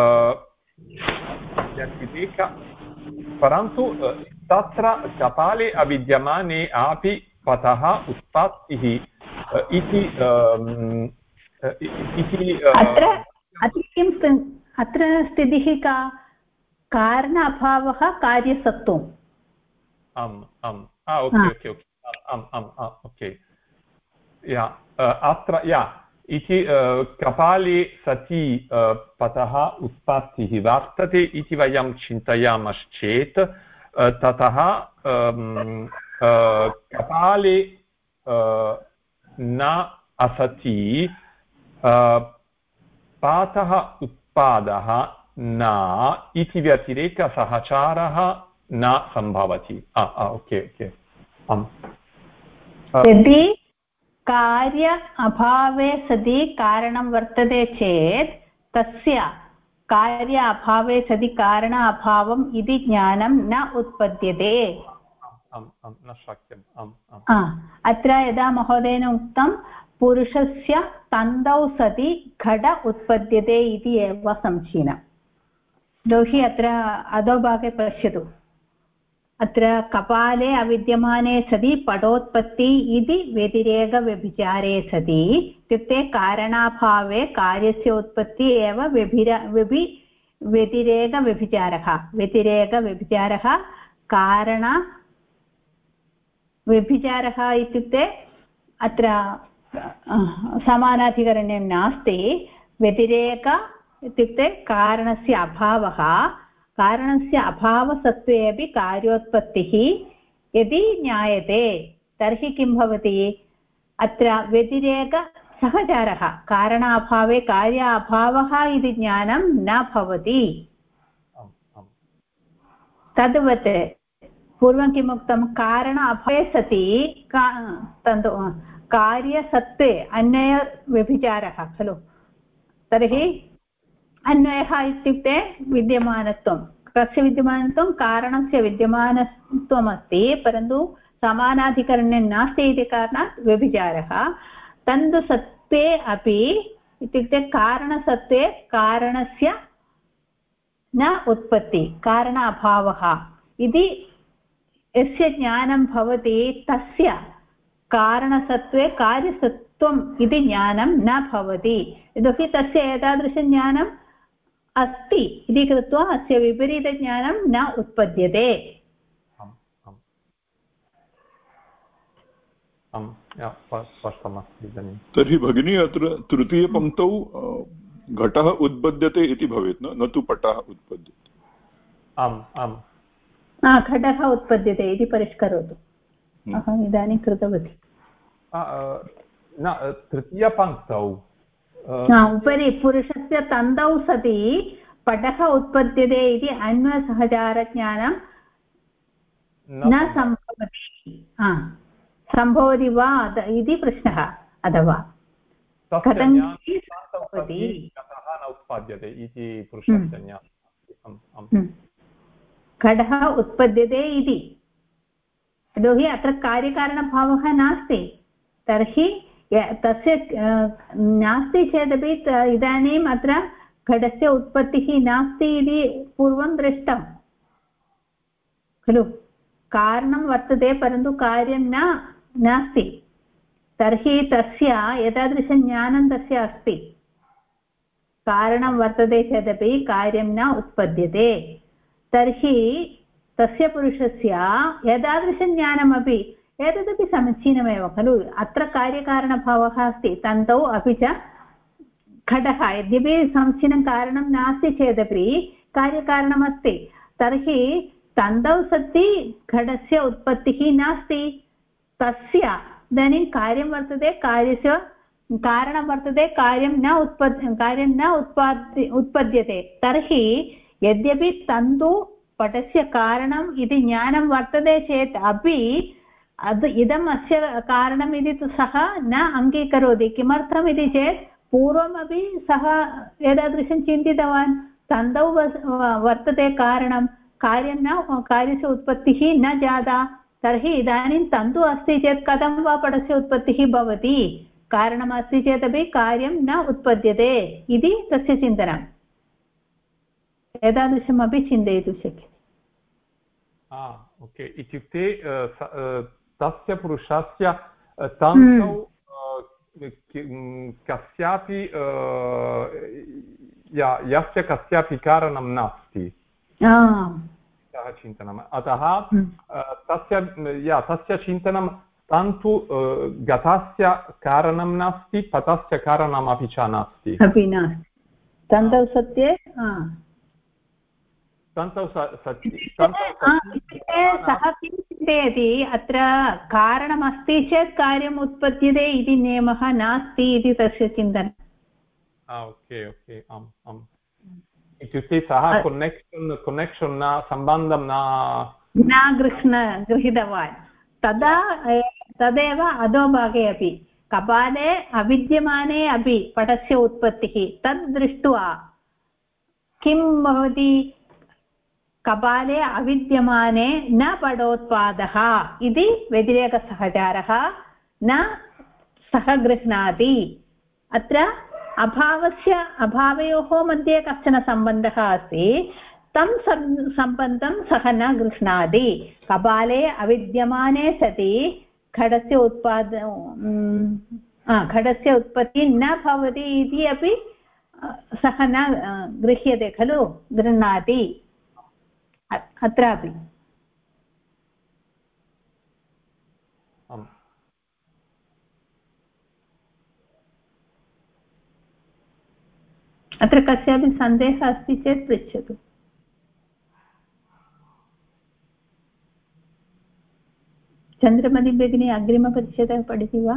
[SPEAKER 4] व्यतिरेक परन्तु तत्र कपाले अविद्यमाने अपि पतः उत्पत्तिः इति
[SPEAKER 1] अत्र स्थितिः का कारण अभावः कार्यसत्त्वम्
[SPEAKER 4] ओके अत्र इति कपाले सति पतः उत्पत्तिः वर्तते इति वयं चिन्तयामश्चेत् ततः कपाले न असति पातः उत्पादः न इति व्यतिरेकसहचारः न सम्भवति ओके
[SPEAKER 1] यदि कार्य अभावे सति कारणं वर्तते चेत् तस्य कार्य अभावे सति कारण अभावम् इति ज्ञानं न उत्पद्यते
[SPEAKER 4] न शक्यम्
[SPEAKER 1] अत्र यदा महोदयेन उक्तं पुरुषस्य तन्तौ सति घट उत्पद्यते इति एव समीचीनं यतोहि अत्र अधोभागे पश्यतु अत्र कपाले अविद्यमाने सति पटोत्पत्ति इति व्यतिरेकव्यभिचारे सति इत्युक्ते कारणाभावे कार्यस्य उत्पत्ति एव व्यतिरेकव्यभिचारः कारण व्यभिचारः इत्युक्ते अत्र समानाधिकरण्यं नास्ति व्यतिरेक इत्युक्ते कारणस्य अभावः कारणस्य अभावसत्त्वे अपि कार्योत्पत्तिः यदि ज्ञायते तर्हि किं भवति अत्र व्यतिरेकसहचारः कारणाभावे कार्याभावः इति ज्ञानं न भवति तद्वत् पूर्वं किमुक्तं कारण अभये सति कार्यसत्त्वे अन्वयव्यभिचारः खलु तर्हि अन्वयः इत्युक्ते विद्यमानत्वं कस्य विद्यमानत्वं कारणस्य विद्यमानत्वमस्ति परन्तु समानाधिकरण्यं नास्ति इति कारणात् व्यभिचारः तन्तुसत्त्वे अपि इत्युक्ते कारणसत्त्वे कारणस्य न उत्पत्ति कारण अभावः इति यस्य ज्ञानं भवति तस्य कारणसत्त्वे कार्यसत्त्वम् इति ज्ञानं न भवति यतोहि तस्य एतादृशज्ञानम् अस्ति इति कृत्वा अस्य विपरीतज्ञानं न उत्पद्यते
[SPEAKER 3] तर्हि भगिनी अत्र तृतीयपङ्क्तौ घटः उत्पद्यते इति भवेत् न तु पटः उत्पद्यते
[SPEAKER 4] आम् आम्
[SPEAKER 1] घटः उत्पद्यते इति परिष्करोतु अहम् इदानीं कृतवती
[SPEAKER 4] न तृतीयपङ्क्तौ
[SPEAKER 1] उपरि पुरुषस्य तन्तौ सति पटः उत्पद्यते इति अन्वसहचारज्ञानं न सम्भवति सम्भवति वा इति प्रश्नः अथवा कथं
[SPEAKER 4] उत्पाद्यते इति पुरुषस्य ज्ञानं
[SPEAKER 1] घटः उत्पद्यते इति यतोहि अत्र कार्यकारणभावः नास्ति तर्हि तस्य नास्ति चेदपि इदानीम् अत्र घटस्य उत्पत्तिः नास्ति इति पूर्वं दृष्टं खलु कारणं वर्तते परन्तु कार्यं नास्ति तर्हि तस्य एतादृशज्ञानं तस्य अस्ति कारणं वर्तते चेदपि कार्यं न उत्पद्यते तर्हि तस्य पुरुषस्य एतादृशज्ञानमपि एतदपि समीचीनमेव खलु अत्र कार्यकारणभावः अस्ति तन्तौ अपि च घटः यद्यपि समीचीनं कारणं नास्ति चेदपि कार्यकारणमस्ति तर्हि तन्तौ सति घटस्य उत्पत्तिः नास्ति तस्य इदानीं कार्यं वर्तते कार्यस्य कारणं वर्तते कार्यं न उत्पद्यते तर्हि यद्यपि तन्तु पटस्य कारणम् इति ज्ञानं वर्तते चेत् अपि इदम् अस्य कारणम् इति सः न अङ्गीकरोति किमर्थम् इति चेत् पूर्वमपि सः एतादृशं चिन्तितवान् तन्तौ वर्तते कारणं कार्यस्य उत्पत्तिः न जाता तर्हि इदानीं तन्तु अस्ति चेत् कथं वा पटस्य उत्पत्तिः भवति कारणमस्ति चेदपि कार्यं न उत्पद्यते इति तस्य चिन्तनम् एतादृशमपि चिन्तयितुं शक्यते
[SPEAKER 4] ओके इत्युक्ते तस्य पुरुषस्य तन्तौ कस्यापि यस्य कस्यापि कारणं नास्ति चिन्तनम् अतः तस्य चिन्तनं तन्तु गतस्य कारणं नास्ति पतस्य कारणमपि च नास्ति
[SPEAKER 1] तन्तौ सत्ये
[SPEAKER 4] सः
[SPEAKER 1] किं चिन्तयति अत्र कारणमस्ति चेत् कार्यम् उत्पद्यते इति नियमः नास्ति इति तस्य चिन्तनम्
[SPEAKER 4] ओके ओके आम् आम् इत्युक्ते सः कनेक्षन् न सम्बन्धं न
[SPEAKER 1] गृहीतवान् तदेव अधोभागे अपि कपाले अविद्यमाने अपि पटस्य उत्पत्तिः तद् दृष्ट्वा किं भवति कपाले अविद्यमाने न पटोत्पादः इति व्यतिरेकसहचारः न सः गृह्णाति अत्र अभावयोः मध्ये कश्चन सम्बन्धः अस्ति तं सम्बन्धं सः न गृह्णाति कपाले अविद्यमाने सति घटस्य उत्पत्तिः न भवति इति अपि सः न गृह्यते खलु गृह्णाति अत्रापि
[SPEAKER 4] आम्
[SPEAKER 1] अत्र कस्यापि सन्देहः अस्ति चेत् पृच्छतु। चन्द्रमणि भगिनी अग्रिमपरिच्छेदः पठति वा?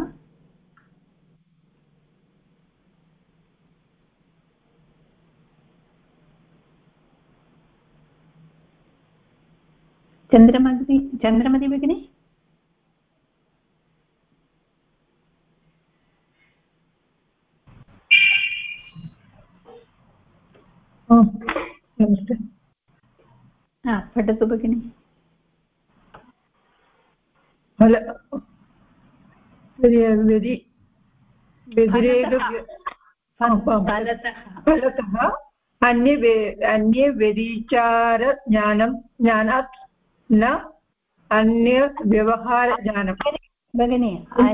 [SPEAKER 1] चन्द्रमणि भगिनी पठतु भगिनी।
[SPEAKER 5] फलतः अन्ये व्यभिचारज्ञानात् न अन्य व्यवहारज्ञानं।
[SPEAKER 1] भगिनी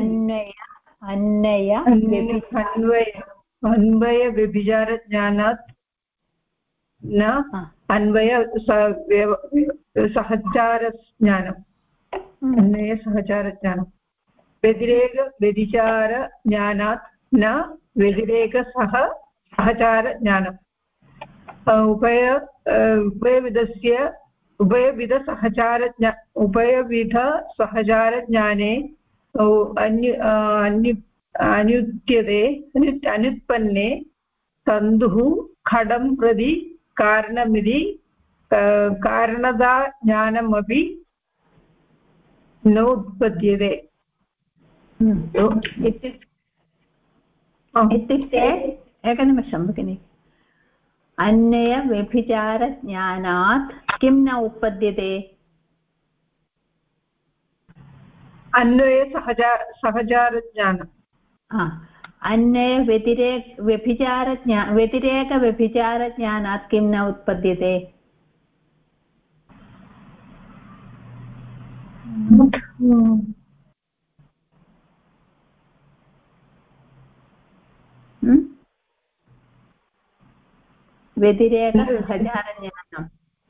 [SPEAKER 5] अन्वय व्यभिचारज्ञानात् न अन्वय सहचारज्ञानम्। अन्वय सहचारज्ञानं व्यतिरेक व्यभिचारज्ञानात् न व्यतिरेक सहचारज्ञानम्। उभयविधसहचारज्ञाने अनुत्पन्ने तन्तुः खडं प्रति कारणमिति कारणताज्ञानमपि न उत्पद्यते।
[SPEAKER 1] इत्युक्ते एकनिमिषं भगिनि, अन्यव्यभिचारज्ञानात् किं न उत्पद्यते?
[SPEAKER 5] सहचारज्ञानम्।
[SPEAKER 1] व्यतिरेकव्यभिचारज्ञानात् किं न उत्पद्यते? व्यतिरेकसहचारज्ञानम्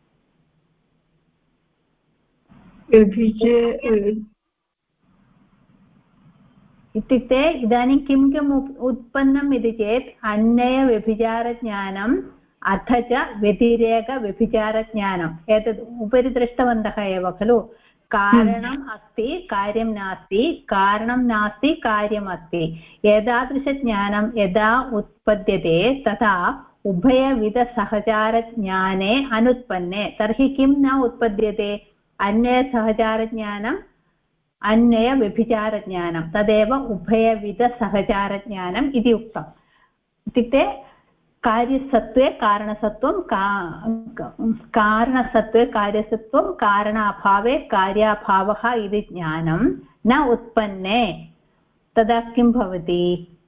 [SPEAKER 1] इत्युक्ते इदानीं किं किम् उत्पन्नम् इति चेत् अन्यव्यभिचारज्ञानम् अथ च व्यतिरेकव्यभिचारज्ञानम्। एतद् उपरि दृष्टवन्तः एव खलु। कारणम् अस्ति, कार्यं नास्ति, कारणं नास्ति, कार्यम् अस्ति। एतादृशज्ञानं यदा उत्पद्यते तदा उभयविधसहचारज्ञाने अनुत्पन्ने तर्हि किं न उत्पद्यते? अन्यसहचारज्ञानम् अन्यव्यभिचारज्ञानं तदेव उभयविधसहचारज्ञानम् इति उक्तम्। इत्युक्ते कार्यसत्त्वे कारणसत्त्वं, कारणसत्त्वे कार्यसत्त्वं, कारणाभावे कार्याभावः इति ज्ञानं न उत्पन्ने तदा किं भवति?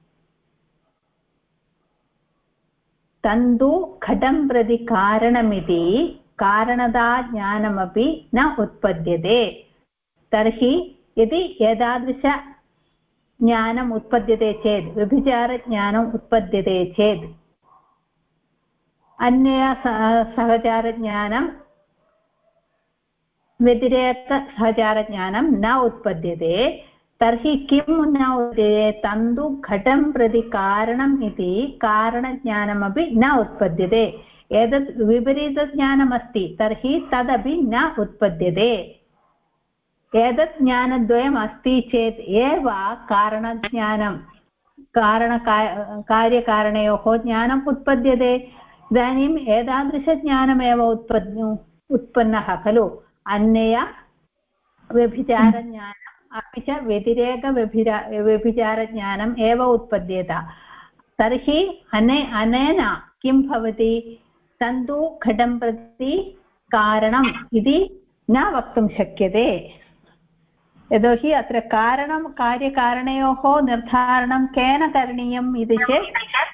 [SPEAKER 1] तन्तु घटं प्रति कारणमिति कारणता ज्ञानमपि न उत्पद्यते। तर्हि यदि एतादृशज्ञानम् उत्पद्यते चेत्, व्यभिचारज्ञानम् उत्पद्यते चेत् अन्यसहचारज्ञानं व्यतिरेकसहचारज्ञानं न उत्पद्यते। तर्हि किं न उत्पद्यते? तन्तु घटं प्रति कारणम् इति कारणज्ञानमपि न उत्पद्यते। एतत् विपरीतज्ञानमस्ति तर्हि तदपि न उत्पद्यते। एतत् ज्ञानद्वयम् अस्ति चेत् एव कारणज्ञानं कार्यकारणयोः ज्ञानम् उत्पद्यते। इदानीम् एतादृशज्ञानमेव उत्पन्नः खलु। अन्य व्यभिचारज्ञानम् अपि च व्यतिरेकव्यभिचारज्ञानम् एव उत्पद्येत। तर्हि अनेन किं भवति? तन्तु घटं प्रति कारणम् इति न वक्तुं शक्यते। यतोहि अत्र कारणं कार्यकारणयोः निर्धारणं केन करणीयम् इति चेत्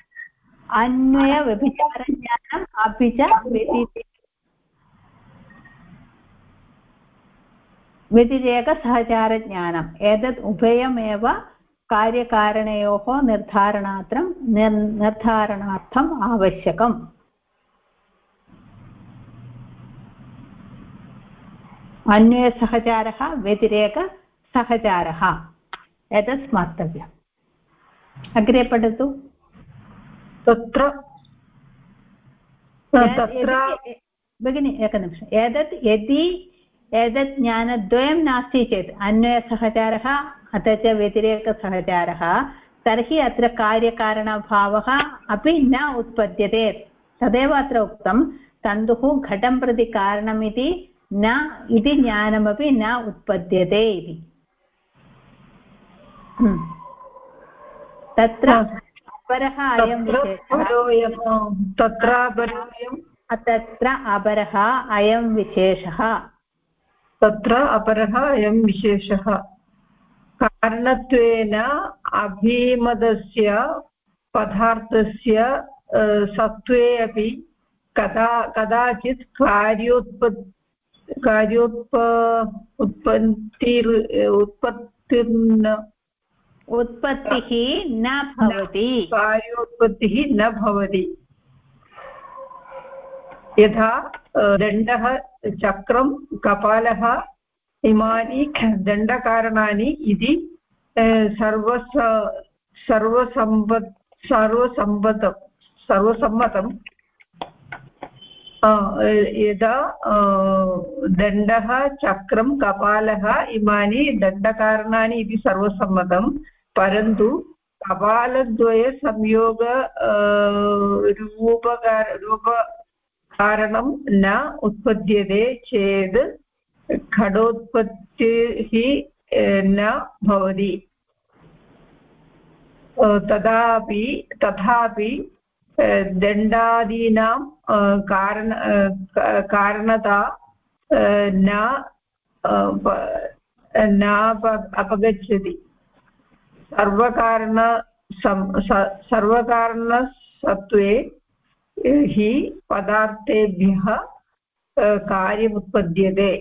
[SPEAKER 1] अन्वयव्यभिचारज्ञानम् अपि च व्यतिरेकसहचारज्ञानम् एतत् उभयमेव कार्यकारणयोः निर्धारणार्थम् आवश्यकम्। अन्वयसहचारः व्यतिरेकसहचारः सहचारः एतत् स्मर्तव्यम्। अग्रे पठतु।
[SPEAKER 5] तत्र
[SPEAKER 1] भगिनि एकनिमिषम्। एतत् यदि एतत् ज्ञानद्वयं नास्ति चेत् अन्वयसहचारः अथ च व्यतिरेकसहचारः तर्हि अत्र कार्यकारणभावः अपि न उत्पद्यते। तदेव अत्र उक्तं तन्तुः घटं प्रति कारणमिति न इति ज्ञानमपि न उत्पद्यते इति। तत्र अपरः अयं तत्र अपरः अयं विशेषः
[SPEAKER 5] तत्र अपरः अयं विशेषः कारणत्वेन अभिमतस्य पदार्थस्य सत्त्वे अपि कदाचित्
[SPEAKER 1] उत्पत्तिः न भवति।
[SPEAKER 5] कार्योत्पत्तिः न भवति। यथा दण्डः चक्रं कपालः इमानि दण्डकारणानि इति सर्वसम्मतं यदा दण्डः चक्रं कपालः इमानि दण्डकारणानि इति सर्वसम्मतं परन्तु कपालद्वयसंयोग रूपकारणं न उत्पद्यते चेत् घटोत्पत्तिः न भवति। तथापि दण्डादीनां कारणता न अपगच्छति। सर्वकारणसत्त्वे हि पदार्थेभ्यः कार्यमुत्पद्यते।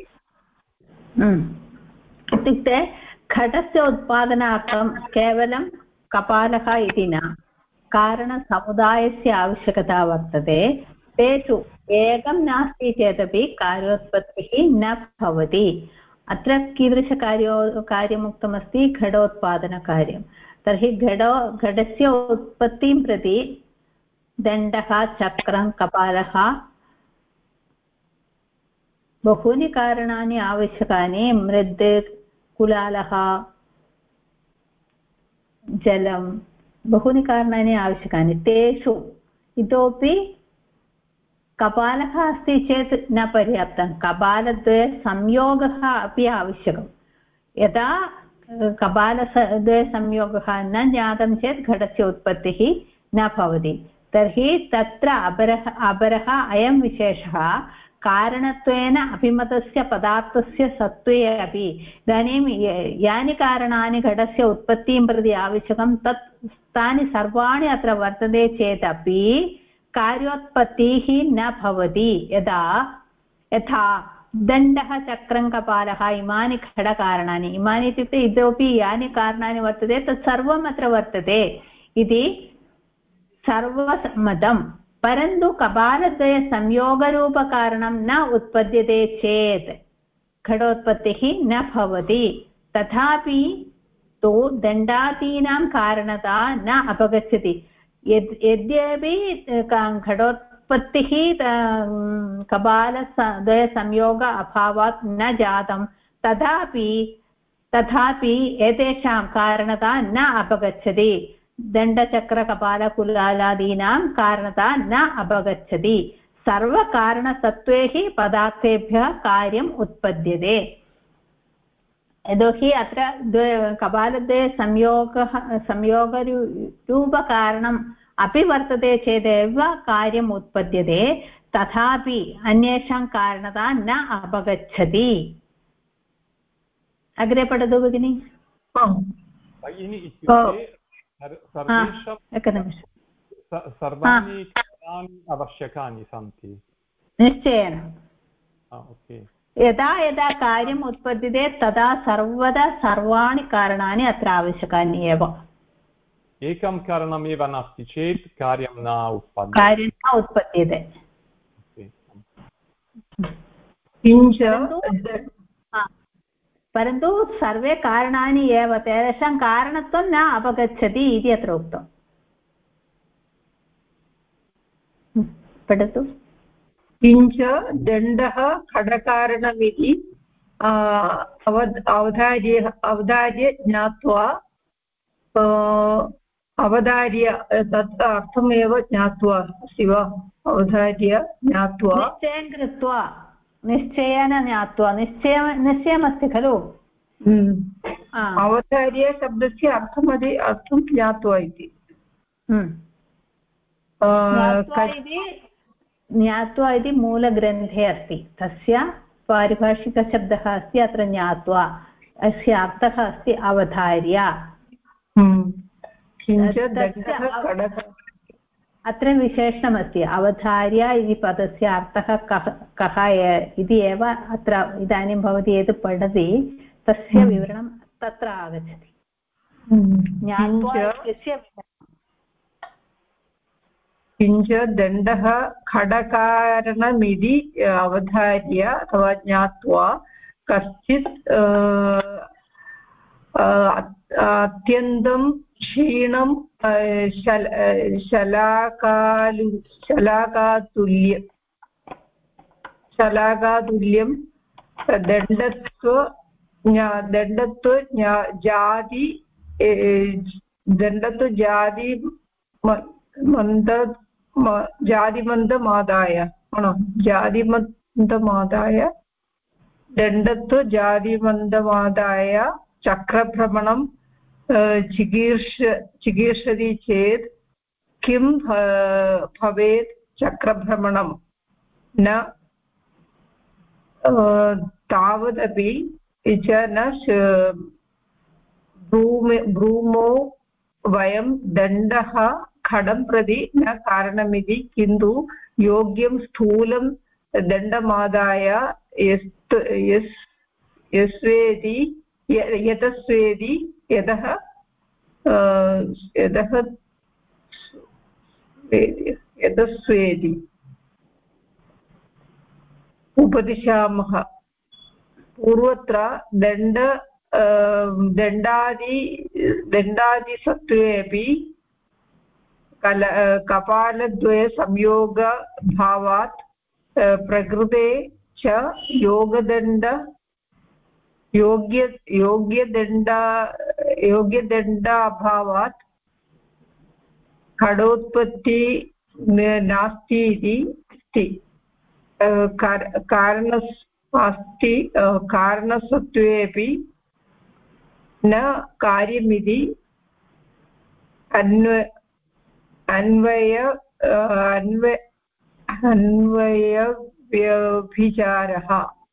[SPEAKER 1] इत्युक्ते घटस्य उत्पादनार्थं केवलं कपालः इति न कारणसमुदायस्य आवश्यकता वर्तते। तेषु एकं नास्ति चेदपि कार्योत्पत्तिः न भवति। अत्र कार्यमुक्तमस्ति घटोत्पादनकार्यं। तर्हि घटस्य उत्पत्तिं प्रति दण्डः चक्रं कपालः बहूनि कारणानि आवश्यकानि। मृद् कुलालः जलं बहूनि कारणानि आवश्यकानि। तेषु इतोपि कपालः अस्ति चेत् न पर्याप्तं। कपालद्वयसंयोगः अपि आवश्यकं। यदा कपालद्वयसंयोगः न ज्ञातं चेत् घटस्य उत्पत्तिः न भवति। तर्हि तत्र अपरः अयं विशेषः कारणत्वेन अभिमतस्य पदार्थस्य सत्त्वे अपि। इदानीं यानि कारणानि घटस्य उत्पत्तिं प्रति आवश्यकं तानि सर्वाणि अत्र वर्तते चेदपि कार्योत्पत्तिः न भवति। यथा दण्डः चक्रं कपालः इमानि घटकारणानि, इमानि इत्युक्ते इतोपि यानि कारणानि वर्तते तत् सर्वम् अत्र वर्तते इति सर्वसम्मतं। परन्तु कपालद्वयसंयोगरूपकारणं न उत्पद्यते चेत् घटोत्पत्तिः न भवति। तथापि तु दण्डादीनां कारणता न अपगच्छति। यद्यपि घटोत्पत्तिः कपालद्वयसंयोग अभावात् न जातं तथापि एतेषां कारणता न अपगच्छति। दण्डचक्रकपालकुलालादीनां कारणता न अपगच्छति। सर्वकारणसत्त्वे हि पदार्थेभ्यः कार्यम् उत्पद्यते। यतोहि अत्र संयोगरूपकारणम् अपि वर्तते चेदेव कार्यम् उत्पद्यते। तथापि अन्येषां कारणता न अपगच्छति। अग्रे पठतु भगिनि।
[SPEAKER 4] सर्वाणि कारणानि आवश्यकानि सन्ति
[SPEAKER 1] निश्चयेन। यदा यदा कार्यम् उत्पद्यते तदा सर्वदा सर्वाणि कारणानि अत्र आवश्यकानि एव।
[SPEAKER 4] एकं कारणमेव नास्ति चेत् कार्यं न
[SPEAKER 1] उत्पद्यते। परन्तु सर्वे कारणानि एव तेषां कारणत्वं न अवगच्छति इति अत्र उक्तम्। पठतु।
[SPEAKER 5] किञ्च दण्डः खडकारणमिति अवधार्य ज्ञात्वा अवधार्य तत् अर्थमेव ज्ञात्वा अस्ति वा? अवधार्य ज्ञात्वा
[SPEAKER 1] निश्चयं कृत्वा निश्चयेन ज्ञात्वा निश्चयमस्ति खलु।
[SPEAKER 5] अवधार्य शब्दस्य अर्थं ज्ञात्वा इति
[SPEAKER 1] ज्ञात्वा इति मूलग्रन्थे अस्ति। तस्य पारिभाषिकशब्दः अस्ति अत्र ज्ञात्वा, अस्य अर्थः अस्ति अवधार्य। अत्र विशेषणमस्ति अवधार्य इति पदस्य अर्थः कः इति एव अत्र इदानीं भवती यत् पठति तस्य विवरणं तत्र आगच्छति।
[SPEAKER 5] किञ्च दण्डः खडकारणमिति अवधार्य अथवा ज्ञात्वा कश्चित् अत्यन्तं क्षीणं शलाकातुल्यं दण्डत्वजादिमन्दमादाय चक्रभ्रमणं चिकीर्षति चेत् किं भवेत्? चक्रभ्रमणं न तावदपि च न ब्रूमो वयं दण्डः खडं प्रति न कारणमिति, किन्तु योग्यं स्थूलं दण्डमादाय यतस्वेदि उपदिशामः। पूर्वत्र दण्डादिसत्त्वे कपालद्वयसंयोगभावात् प्रकृते च योग्यदण्डाभावात् खडोत्पत्ति नास्ति इति अस्ति। कारणसत्त्वेऽपि न कार्यमिति अन्वयव्यभिचारः।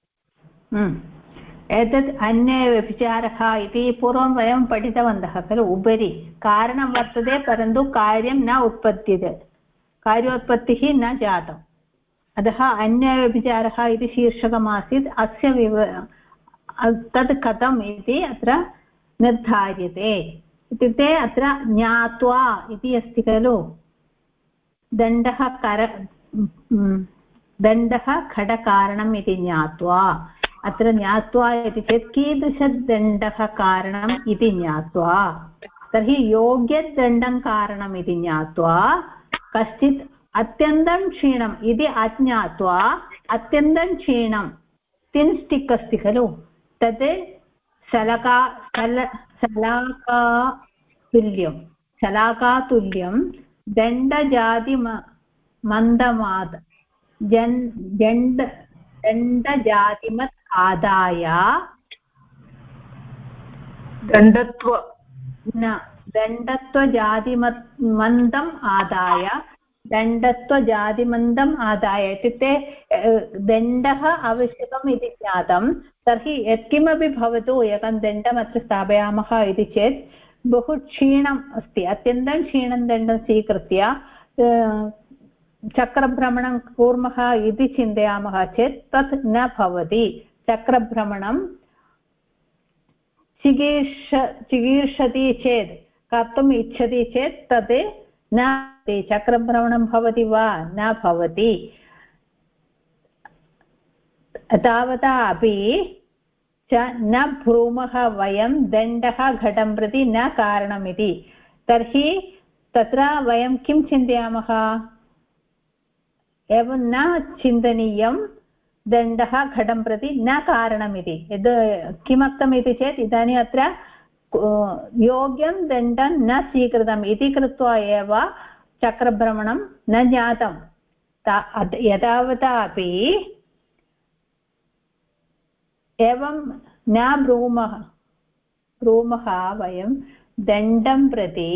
[SPEAKER 1] एतत् अन्वयव्यभिचारः इति पूर्वं वयं पठितवन्तः खलु। उपरि कारणं वर्तते परन्तु कार्यं न उत्पद्यते, कार्योत्पत्तिः न जातम्, अतः अन्वयव्यभिचारः इति शीर्षकमासीत्। अस्य तत् कथम् इति अत्र निर्धार्यते। इत्युक्ते अत्र ज्ञात्वा इति अस्ति खलु। दण्डः खडकारणम् इति ज्ञात्वा, अत्र ज्ञात्वा इति चेत् कीदृशदण्डः कारणम् इति ज्ञात्वा, तर्हि योग्यदण्डं कारणम् इति ज्ञात्वा कश्चित् अत्यन्तं क्षीणम् इति अज्ञात्वा अत्यन्तं क्षीणं तिन् स्टिक् अस्ति खलु, तत् शलाकातुल्यं दण्डजातिमत् आदाय दण्डत्वजातिमन्दम् आदाय दण्डत्वजातिमन्दम् आदाय इत्युक्ते दण्डः आवश्यकम् इति ज्ञातं। तर्हि यत्किमपि भवतु एकं दण्डम् अत्र स्थापयामः इति चेत् बहु क्षीणम् अस्ति, अत्यन्तं क्षीणं दण्डं स्वीकृत्य चक्रभ्रमणं कुर्मः इति चिन्तयामः चेत् तत् न भवति। चक्रभ्रमणं चिकीर्षति चेत्, कर्तुम् इच्छति चेत् तत् न चक्रभ्रमणं भवति वा? न भवति। तावता अपि च न ब्रूमः वयं दण्डः घटं प्रति न कारणमिति। तर्हि तत्र वयं किं चिन्तयामः? एवं न चिन्तनीयं दण्डः घटं प्रति न कारणमिति। यद् किमर्थमिति चेत् इदानीम् अत्र योग्यं दण्डं न स्वीकृतम् इति कृत्वा एव चक्रभ्रमणं न ज्ञातं। यदावता अपि एवं न ब्रूमः वयं दण्डं प्रति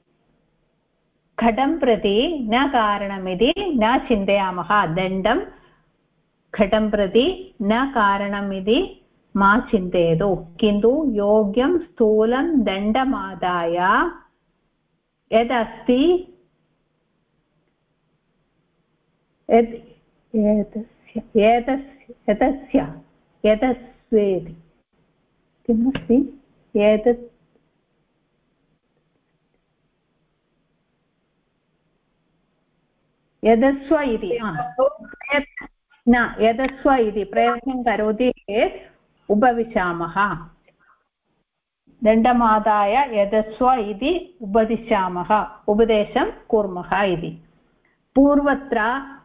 [SPEAKER 1] घटं प्रति न कारणमिति न चिन्तयामः। दण्डं घटं प्रति न कारणमिति मा चिन्तयतु, किन्तु योग्यं स्थूलं दण्डमादाय यदस्ति एतस्वेति किमस्ति एतत् यदस्व इति न यदस्व इति प्रयत्नं करोति चेत् उपविशामः। दण्डमादाय यदस्व इति उपदिशामः, उपदेशं कुर्मः इति। पूर्वत्र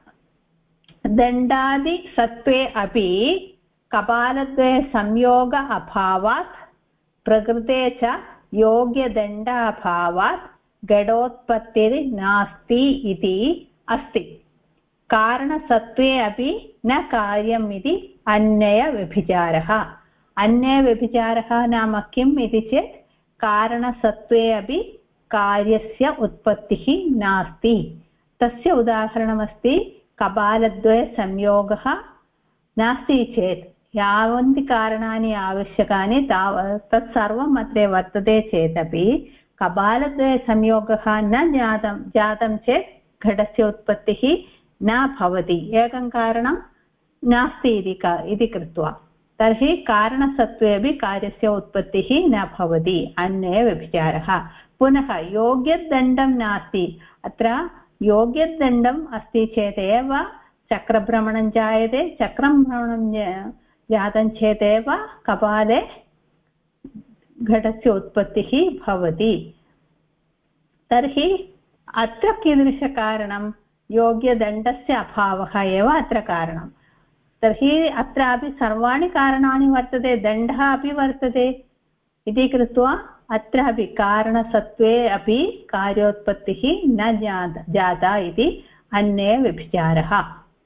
[SPEAKER 1] दण्डादिसत्त्वे अपि कपालद्वये संयोग अभावात् प्रकृते च योग्यदण्ड अभावात् घटोत्पत्तिर्नास्ति इति अस्ति। कारणसत्त्वे अपि न कार्यम् इति अन्वयव्यभिचारः। अन्वयव्यभिचारः नाम किम् इति चेत् कारणसत्त्वे अपि कार्यस्य उत्पत्तिः नास्ति। तस्य उदाहरणमस्ति कपालद्वयसंयोगः नास्ति चेत् यावन्ति कारणानि आवश्यकानि तत्सर्वम् अत्र वर्तते चेदपि कपालद्वयसंयोगः न जातं चेत् घटस्य उत्पत्तिः न भवति। एकं कारणं नास्ति इति कृत्वा तर्हि कारणसत्त्वे अपि कार्यस्य उत्पत्तिः न भवति। अन्वयव्यभिचारः। पुनः योग्यदण्डं नास्ति। अत्र योग्यदण्डम् अस्ति चेदेव चक्रभ्रमणं जायते। चक्रभ्रमणं जातं चेदेव कपाले घटस्य उत्पत्तिः भवति। तर्हि अत्र कीदृशकारणं? योग्यदण्डस्य अभावः एव अत्र कारणं। तर्हि अत्रापि सर्वाणि कारणानि वर्तते, दण्डः अपि वर्तते इति कृत्वा अत्रापि कारणसत्त्वे अपि कार्योत्पत्तिः न जाता इति अन्वयव्यभिचारः।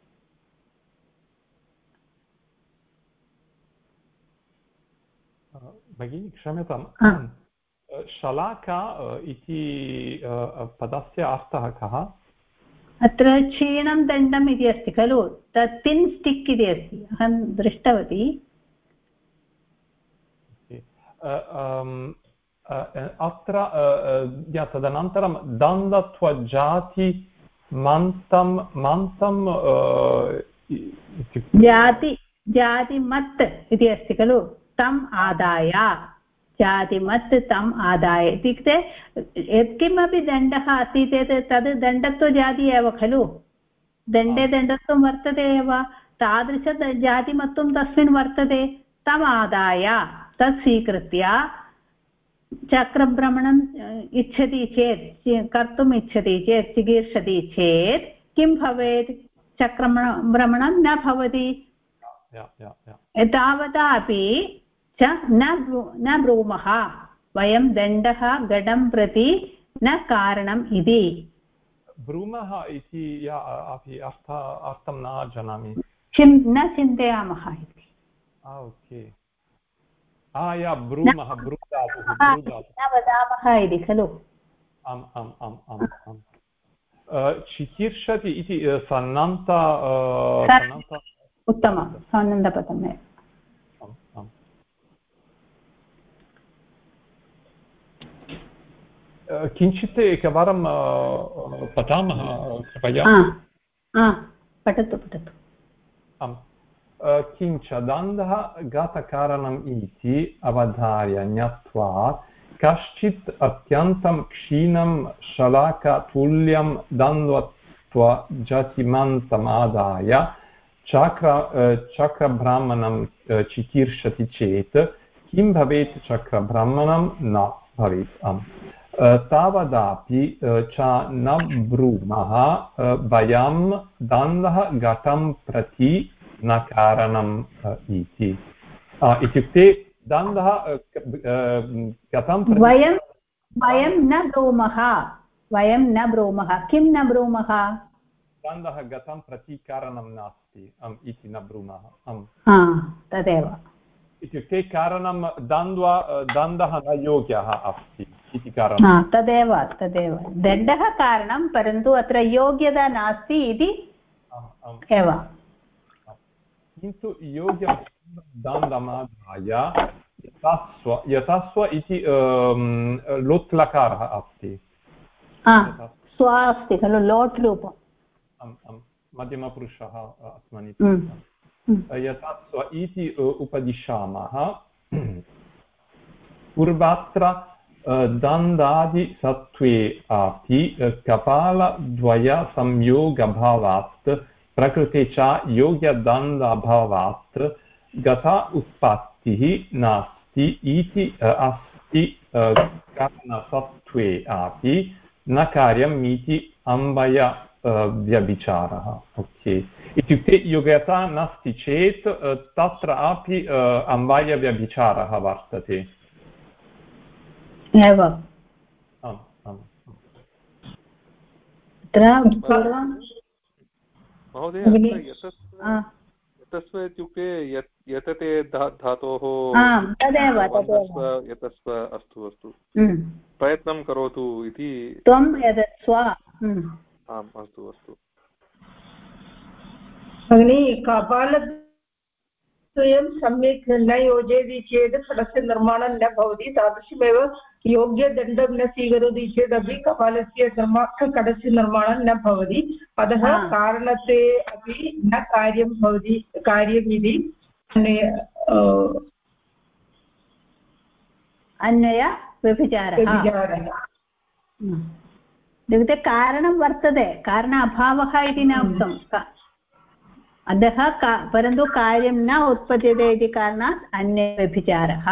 [SPEAKER 4] भगिनी क्षम्यताम्, शलाका इति पदस्य अर्थः कः?
[SPEAKER 1] अत्र क्षीणं दण्डम् इति अस्ति खलु, तत् तिन् स्टिक् इति अस्ति, अहं दृष्टवती।
[SPEAKER 4] अत्र तदनन्तरं दन्तत्वजाति मन्तं जातिमत् इति अस्ति खलु, तम् आदाय जातिमत् तम् आदाय इत्युक्ते यत्किमपि दण्डः अस्ति चेत् तद् दण्डत्वजाति एव खलु। दण्डे दण्डत्वं वर्तते एव, तादृशजातिमत्वं तस्मिन् वर्तते। तम् आदाय तत् स्वीकृत्य चक्रभ्रमणम् इच्छति चेत्, कर्तुम् इच्छति चेत्, चिकीर्षति चेत् किं भवेत्? चक्रभ्रमणं न भवति। एतावता अपि च न ब्रूमः वयं दण्डः घटं प्रति न कारणम् इति। ब्रूमः इति अपि अर्थं न जानामि।
[SPEAKER 1] न चिन्तयामः इति।
[SPEAKER 4] ओके, ब्रूमः न
[SPEAKER 1] वदामः इति खलु।
[SPEAKER 4] आम् आम् आम् आम् आम्। चिकीर्षति इति सन्नन्त
[SPEAKER 1] उत्तमं, सन्नन्तपदम्।
[SPEAKER 4] किञ्चित् एकवारं पठामः कृपया।
[SPEAKER 1] पठतु।
[SPEAKER 4] आम्। किञ्च दण्डः घटकारणम् इति अवधार्य ज्ञात्वा कश्चित् अत्यन्तं क्षीणं शलाकातुल्यं दण्डत्वजातिमन्तम् आदाय
[SPEAKER 6] चक्रब्राह्मणं चिकीर्षति चेत् किं भवेत्? चक्रब्राह्मणं न भवेत्। तावदापि च न ब्रूमः वयं दन्तः घटं प्रति न कारणम् इति। इत्युक्ते दन्तः घटं
[SPEAKER 1] वयं न ब्रूमः, वयं न ब्रूमः। किं न ब्रूमः?
[SPEAKER 6] दन्तः घटं प्रति कारणं नास्ति इति न ब्रूमः।
[SPEAKER 1] तदेव
[SPEAKER 6] इत्युक्ते कारणं दन्तः न योग्यः अस्ति इति कारणं।
[SPEAKER 1] तदेव दण्डः कारणं, परन्तु अत्र योग्यता नास्ति इति एव।
[SPEAKER 6] किन्तु योग्यं दन्तमादाय यतस्व इति लोट् लकारः अस्ति।
[SPEAKER 1] स्व अस्ति खलु, लोट् रूपम्।
[SPEAKER 6] मध्यमपुरुषः अस्मानि यतस्व इति उपदिशामः। पूर्वत्र दन्तादिसत्त्वे अपि कपालद्वयसंयोगभावात् प्रकृते च योग्यदन्ताभावात् गता उत्पत्तिः नास्ति इति अस्ति कारणसत्त्वे अपि न कार्यम् इति अन्वयव्यभिचारः। ओके, इत्युक्ते योग्यता नास्ति चेत् तत्र अपि अन्वयव्यभिचारः वर्तते।
[SPEAKER 2] महोदय, यतस्व इत्युक्ते यतते धातोः यतस्व। अस्तु प्रयत्नं करोतु इति।
[SPEAKER 1] त्वं यतस्व।
[SPEAKER 2] आम्, अस्तु।
[SPEAKER 5] भगिनी, कपालद्वयं सम्यक् न योजयति चेत् खडस्य निर्माणं न भवति। तादृशमेव योग्यदण्डं न स्वीकरोति चेदपि कपालस्य खडस्य निर्माणं न भवति। अतः कारणत्वे अपि न कार्यं भवति, कार्यमिति
[SPEAKER 1] अन्वयव्यभिचारः। इत्युक्ते कारणं वर्तते, कारण अभावः इति न उक्तम्। अतः परन्तु कार्यं न उत्पद्यते इति कारणात् अन्यव्यभिचारः।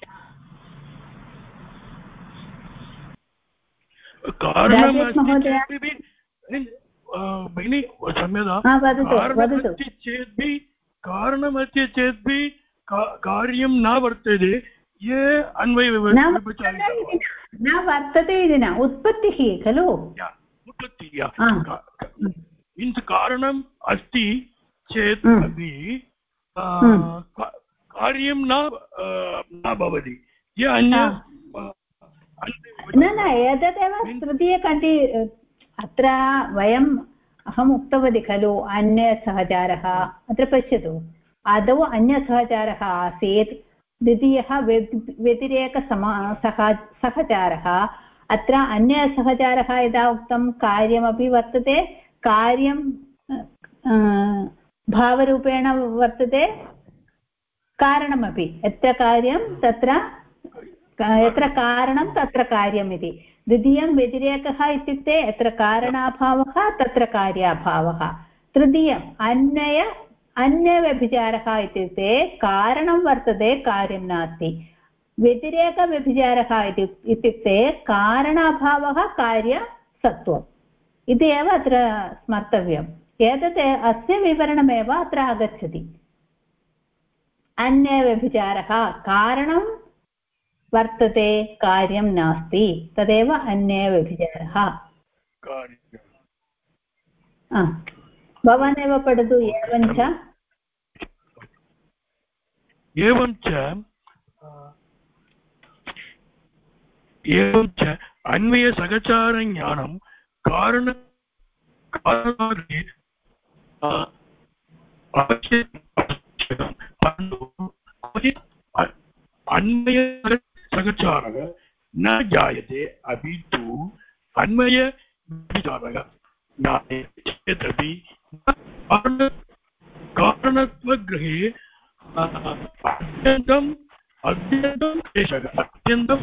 [SPEAKER 7] कारणमस्ति चेदपि कार्यं न वर्तते, ये
[SPEAKER 1] न वर्तते इति न, उत्पत्तिः खलु।
[SPEAKER 7] उत्पत्तिः कारणम् अस्ति चेत् अपि कार्यं न भवति।
[SPEAKER 1] न एतदेव तृतीयकण्ठे अत्र अहम् उक्तवती खलु, अन्यसहचारः। अत्र पश्यतु, आदौ अन्यसहचारः आसीत्, द्वितीयः व्यतिरेकसहचारः। अत्र अन्यसहचारः यदा उक्तं, कार्यमपि वर्तते, कार्यं भावरूपेण वर्तते, कारणमपि। यत्र कार्यं तत्र, यत्र कारणं तत्र कार्यम् इति। द्वितीयं व्यतिरेकः इत्युक्ते यत्र कारणाभावः तत्र कार्याभावः। तृतीयम् अन्यव्यभिचारः इत्युक्ते कारणं वर्तते, कार्यं नास्ति। व्यतिरेकव्यभिचारः इत्युक्ते कारणाभावः, कार्यसत्त्वम् इति एव अत्र स्मर्तव्यम्। एतत् अस्य विवरणमेव अत्र आगच्छति। अन्यव्यभिचारः, कारणं वर्तते, कार्यं नास्ति, तदेव अन्यव्यभिचारः। भवानेव पठतु।
[SPEAKER 7] एवं च अन्वयसहचारज्ञानं कारणादि अन्वयसहचारः न जायते, अपि तु अन्वयविचारः ज्ञायते चेदपि कारणत्वगृहे अत्यन्तम्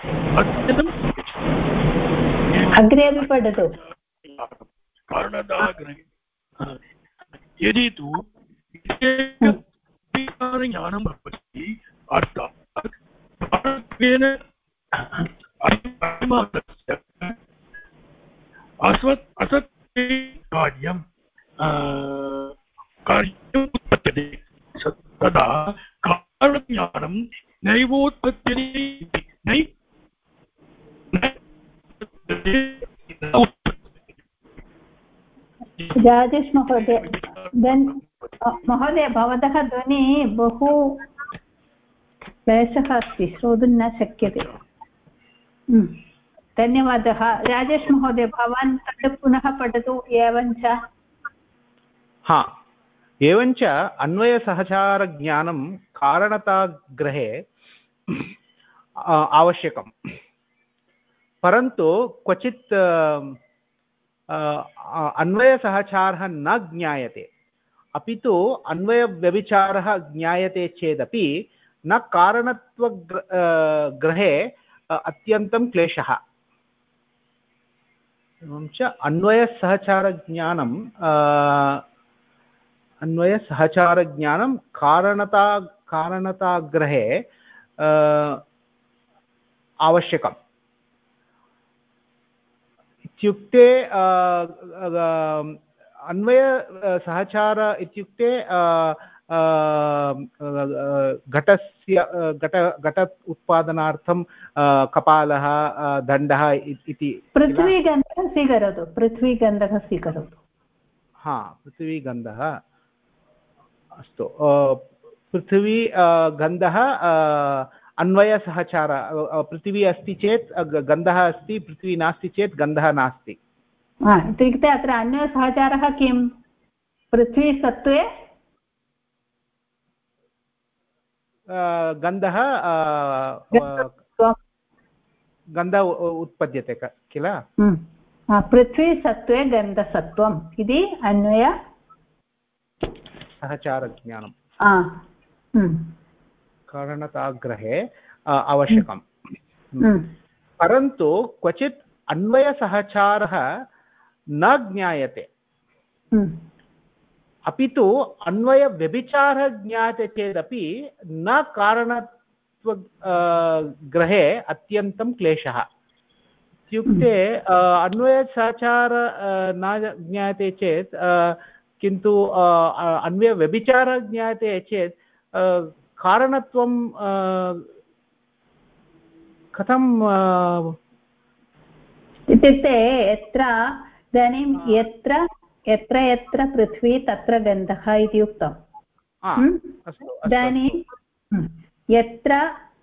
[SPEAKER 1] अग्रे अपि पठतु।
[SPEAKER 7] कारणतः गृहे यदि तु ज्ञानं भवति अर्थात् कारणत्वेन असत्त्वे कार्यं कार्यम् उत्पद्यते तदा कारणज्ञानं नैवोत्पद्यते
[SPEAKER 1] राजेश महोदय महोदय भवतः ध्वनिः बहु क्लेशः अस्ति श्रोतुं न शक्यते धन्यवादः राजेश महोदय भवान् तत् पुनः पठतु एवञ्च
[SPEAKER 8] एवञ्च अन्वयसहचारज्ञानं कारणताग्रहे आवश्यकं परन्तु क्वचित् अन्वयसहचारः न ज्ञायते अपि तु अन्वयव्यभिचारः ज्ञायते चेदपि न कारणत्वग्रहे अत्यन्तं क्लेशः एवं च अन्वयसहचारज्ञानं कारणताग्रहे आवश्यकम् इत्युक्ते अन्वयसहचार इत्युक्ते घट उत्पादनार्थं कपालः दण्डः इति
[SPEAKER 1] पृथ्वीगन्धः स्वीकरोतु
[SPEAKER 8] पृथ्वीगन्धः अस्तु पृथ्वी गन्धः अन्वयसहचार पृथिवी अस्ति चेत् गन्धः अस्ति पृथ्वी नास्ति चेत् गन्धः नास्ति
[SPEAKER 1] इत्युक्ते अत्र अन्वयसहचारः किं पृथ्वी सत्त्वे
[SPEAKER 8] गन्धः उत्पद्यते किल
[SPEAKER 1] पृथ्वी सत्त्वे गन्धसत्त्वम् इति अन्वय
[SPEAKER 8] सहचारज्ञानं कारणताग्रहे आवश्यकं परन्तु क्वचित् अन्वयसहचारः न ज्ञायते अपि तु अन्वयव्यभिचारः ज्ञायते चेदपि न कारणत्वग्रहे अत्यन्तं क्लेशः इत्युक्ते अन्वयसहचार न ज्ञायते चेत् किन्तु अन्वयव्यभिचारः ज्ञायते चेत् कारणत्वं कथं
[SPEAKER 1] इत्युक्ते यत्र इदानीं यत्र पृथ्वी तत्र गन्धः इति उक्तम् इदानीं यत्र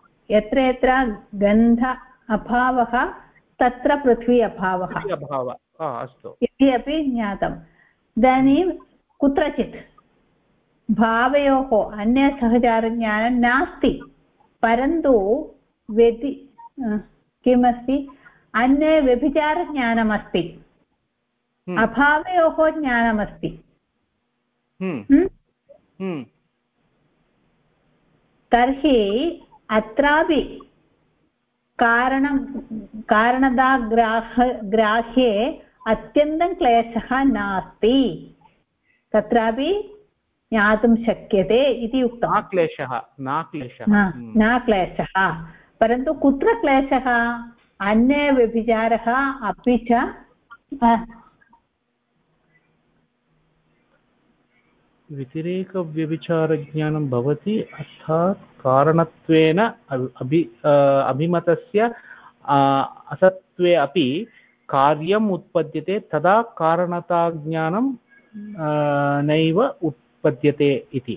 [SPEAKER 1] गन्ध अभावः तत्र पृथ्वी अभावः इति अपि ज्ञातम् इदानीं कुत्रचित् भावयोः अन्यसहचारज्ञानं नास्ति परन्तु किमस्ति अन्यव्यभिचारज्ञानमस्ति अभावयोः ज्ञानमस्ति तर्हि अत्रापि कारणताग्राह्ये अत्यन्तं क्लेशः नास्ति तत्रापि ज्ञातुं शक्यते इति उक्तं न क्लेशः परन्तु कुत्र क्लेशः अन्यव्यभिचारः अपि च
[SPEAKER 8] व्यतिरेकव्यभिचारज्ञानं भवति अर्थात् कारणत्वेन अभिमतस्य असत्त्वे अपि कार्यम् उत्पद्यते तदा कारणताज्ञानं नैव उत्पद्यते इति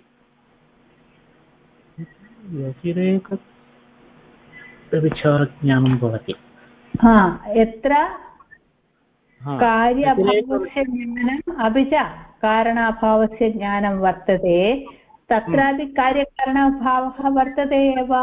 [SPEAKER 8] व्यतिरेकव्यभिचारज्ञानं भवति
[SPEAKER 1] यत्र कार्याभावस्य ज्ञानम् अपि च कारणाभावस्य ज्ञानं वर्तते तत्रापि कार्यकारणाभावः वर्तते एव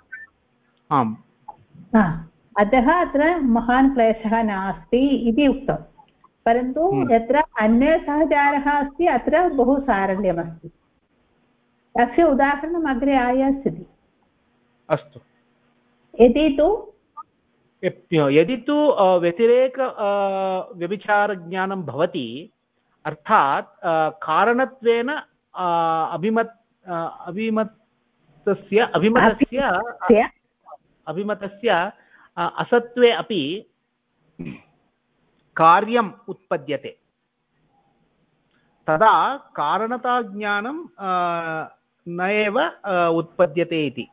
[SPEAKER 1] अतः अत्र महान् क्लेशः नास्ति इति उक्तं परन्तु यत्र अन्यसहचारः अस्ति अत्र बहु सारल्यमस्ति तस्य उदाहरणम् अग्रे आयास्यति
[SPEAKER 8] अस्तु यदि तु व्यतिरेक व्यभिचारज्ञानं भवति अर्थात् कारणत्वेन अभिमतस्य असत्त्वे अपि कार्यम् उत्पद्यते तदा कारणताज्ञानं न एव उत्पद्यते इति।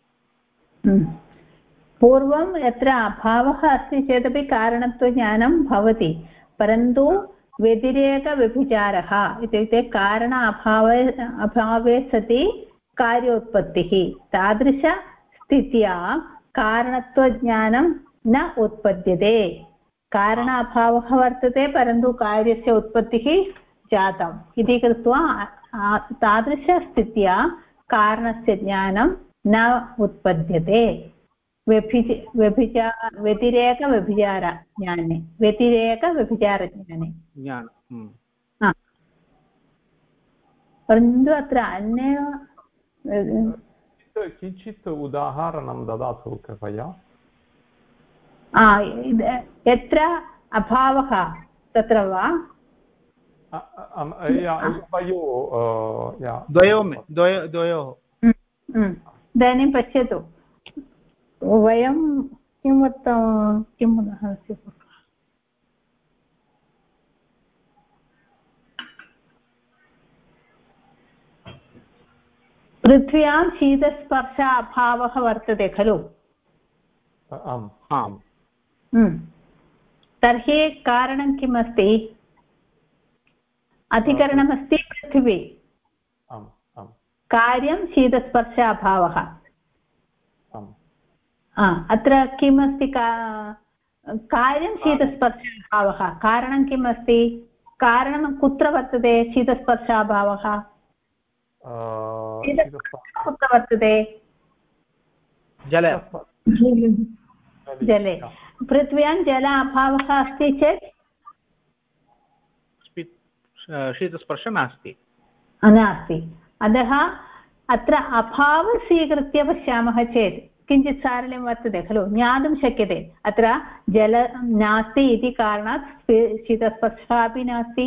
[SPEAKER 1] पूर्वं यत्र अभावः अस्ति चेदपि कारणत्वज्ञानं भवति परन्तु व्यतिरेकव्यभिचारः इत्युक्ते कारण अभावे सति कार्योत्पत्तिः तादृशस्थित्या कारणत्वज्ञानं न उत्पद्यते। कारण अभावः वर्तते परन्तु कार्यस्य उत्पत्तिः जातम् इति कृत्वा तादृशस्थित्या कारणस्य ज्ञानं न उत्पद्यते। व्यतिरेकव्यभिचारज्ञाने परन्तु अत्र अन्य
[SPEAKER 6] किञ्चित् उदाहरणं ददातु कृपया।
[SPEAKER 1] यत्र अभावः तत्र वा
[SPEAKER 8] द्वयोः
[SPEAKER 1] इदानीं पश्यतु वयं किं उदाहरणस्य पृथ्व्यां शीतस्पर्श अभावः वर्तते खलु। तर्हि कारणं किम् अस्ति? अधिकरणमस्ति पृथिवी, कार्यं शीतस्पर्श अभावः। अत्र किम् अस्ति? कार्यं शीतस्पर्श अभावः। कारणं किम् अस्ति? कारणं कुत्र वर्तते? शीतस्पर्शाभावः कुत्र वर्तते? जले। पृथ्व्यां जल अभावः अस्ति चेत्
[SPEAKER 8] शीतस्पर्श नास्ति।
[SPEAKER 1] अतः अत्र अभावं स्वीकृत्य पश्यामः चेत् किञ्चित् सारल्यं वर्तते खलु, ज्ञातुं शक्यते। अत्र जल नास्ति इति कारणात् शीतस्पर्शः अपि नास्ति।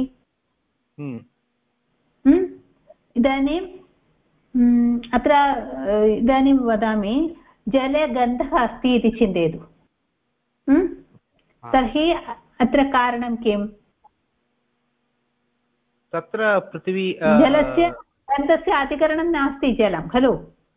[SPEAKER 1] इदानीम् अत्र इदानीं वदामि, जले गन्धः अस्ति इति चिन्तयतु। तर्हि अत्र कारणं किम्?
[SPEAKER 8] तत्र पृथिवी
[SPEAKER 1] जलस्य गन्धस्य अधिकरणं नास्ति जलं खलु।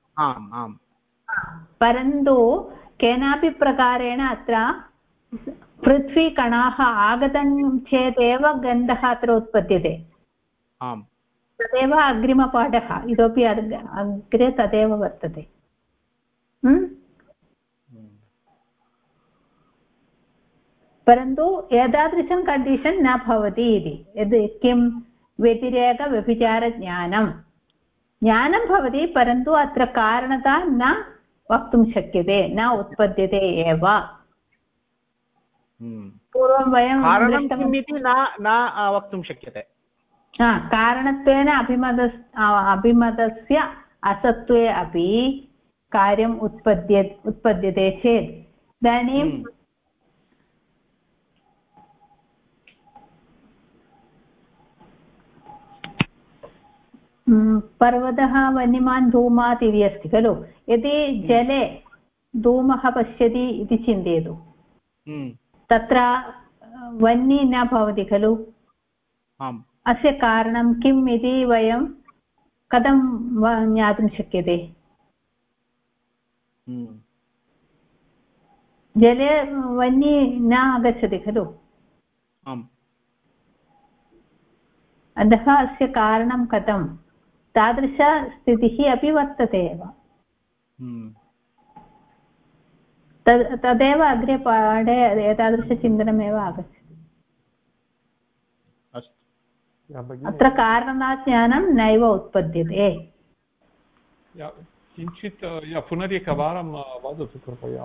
[SPEAKER 1] परन्तु केनापि प्रकारेण अत्र पृथ्वीकणाः आगतं चेदेव गन्धः अत्र उत्पद्यते। तदेव अग्रिमपाठः, इतोपि अग्रे तदेव वर्तते। परन्तु एतादृशं कण्डीशन् न भवति इति। यद् किं ज्ञानं भवति परन्तु अत्र कारणता न वक्तुं शक्यते, न उत्पद्यते एव। पूर्वं वयं
[SPEAKER 8] किमिति न वक्तुं शक्यते।
[SPEAKER 1] कारणत्वेन अभिमतस्य असत्त्वे अपि कार्यम् उत्पद्यते चेत् इदानीं पर्वतः वह्निमान् धूमात् इति अस्ति खलु। यदि जले धूमः पश्यति इति चिन्तयतु, तत्र वह्निः न भवति खलु। अस्य कारणं किम् इति वयं कथं ज्ञातुं शक्यते? जले वह्निः न आगच्छति खलु। अतः अस्य कारणं कथं? तादृशस्थितिः अपि वर्तते एव। तदेव अग्रे पाठे एतादृशचिन्तनमेव आगच्छति। अत्र कारणाज्ञानं नैव उत्पद्यते।
[SPEAKER 6] किञ्चित् पुनरेकवारं वदतु कृपया।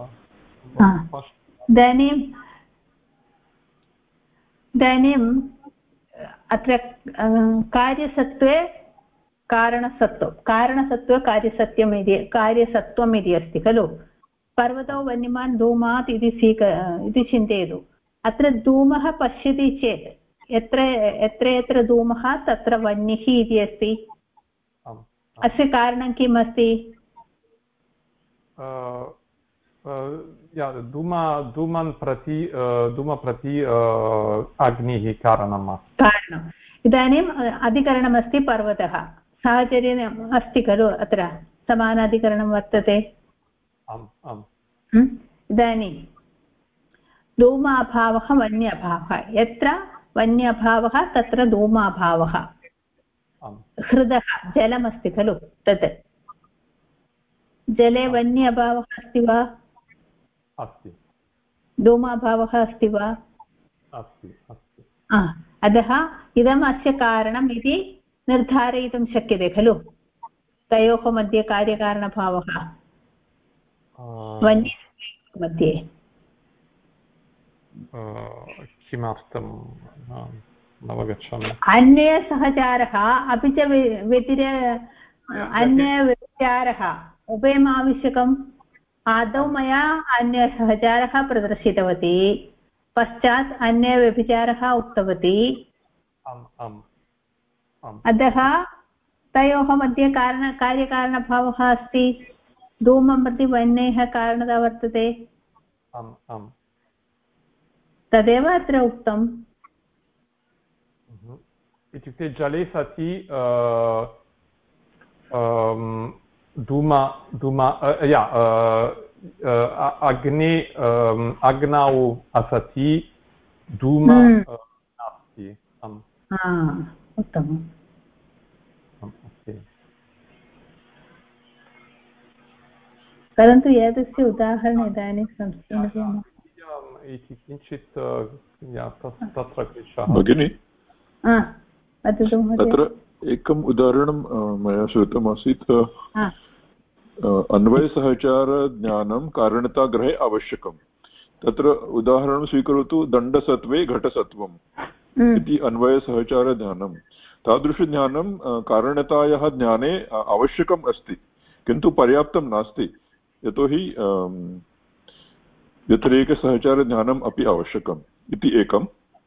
[SPEAKER 1] इदानीम् अत्र कार्यसत्त्वे कारणसत्त्वे कार्यसत्त्वम् इति अस्ति खलु। पर्वतो वह्निमान् धूमात् इति चिन्तयतु। अत्र धूमः पश्यति चेत् यत्र यत्र धूमः तत्र वह्निः इति अस्ति। अस्य कारणं किम् अस्ति?
[SPEAKER 6] धूमं प्रति अग्निः कारणम्।
[SPEAKER 1] इदानीम् अधिकरणमस्ति पर्वतः, साहचर्यम् अस्ति खलु, अत्र समानाधिकरणं वर्तते। इदानीं धूमाभावः वन्यभावः, यत्र वन्यभावः तत्र धूमाभावः। हृदः जलमस्ति खलु, तत् जले वन्यभावः अस्ति वा?
[SPEAKER 6] अस्ति।
[SPEAKER 1] धूमाभावः अस्ति वा?
[SPEAKER 6] अस्ति।
[SPEAKER 1] अतः इदम् अस्य कारणम् इति निर्धारयितुं शक्यते खलु, तयोः मध्ये कार्यकारणभावः वन्य मध्ये
[SPEAKER 6] किमर्थं नवगच्छामि?
[SPEAKER 1] अन्य सहचारः अपि च अन्यव्यभिचारः उभयम् आवश्यकम्। आदौ मया अन्यसहचारः प्रदर्शितवती, पश्चात् अन्यव्यभिचारः उक्तवती। अतः तयोः मध्ये कार्यकारणभावः अस्ति। धूमं प्रति वह्नेः कारणता वर्तते। तदेव अत्र उक्तम्।
[SPEAKER 6] इत्युक्ते जले सति अग्नौ असति धूम नास्ति।
[SPEAKER 1] उत्तमम्। परन्तु एतस्य उदाहरणम् इदानीं संस्कृतं
[SPEAKER 6] इति किञ्चित् तत्र क्लेशः।
[SPEAKER 3] भगिनि, अत्र एकम् उदाहरणं मया श्रुतमासीत्। अन्वयसहचारज्ञानं कारणताग्रहे आवश्यकं। तत्र उदाहरणं स्वीकरोतु, दण्डसत्त्वे घटसत्त्वम् इति अन्वयसहचारज्ञानं। तादृशज्ञानं कारणतायाः ज्ञाने आवश्यकम् अस्ति, किन्तु पर्याप्तं नास्ति। यतोहि व्यतिरेकसहचारज्ञानम् अपि आवश्यकम् इति एकम्।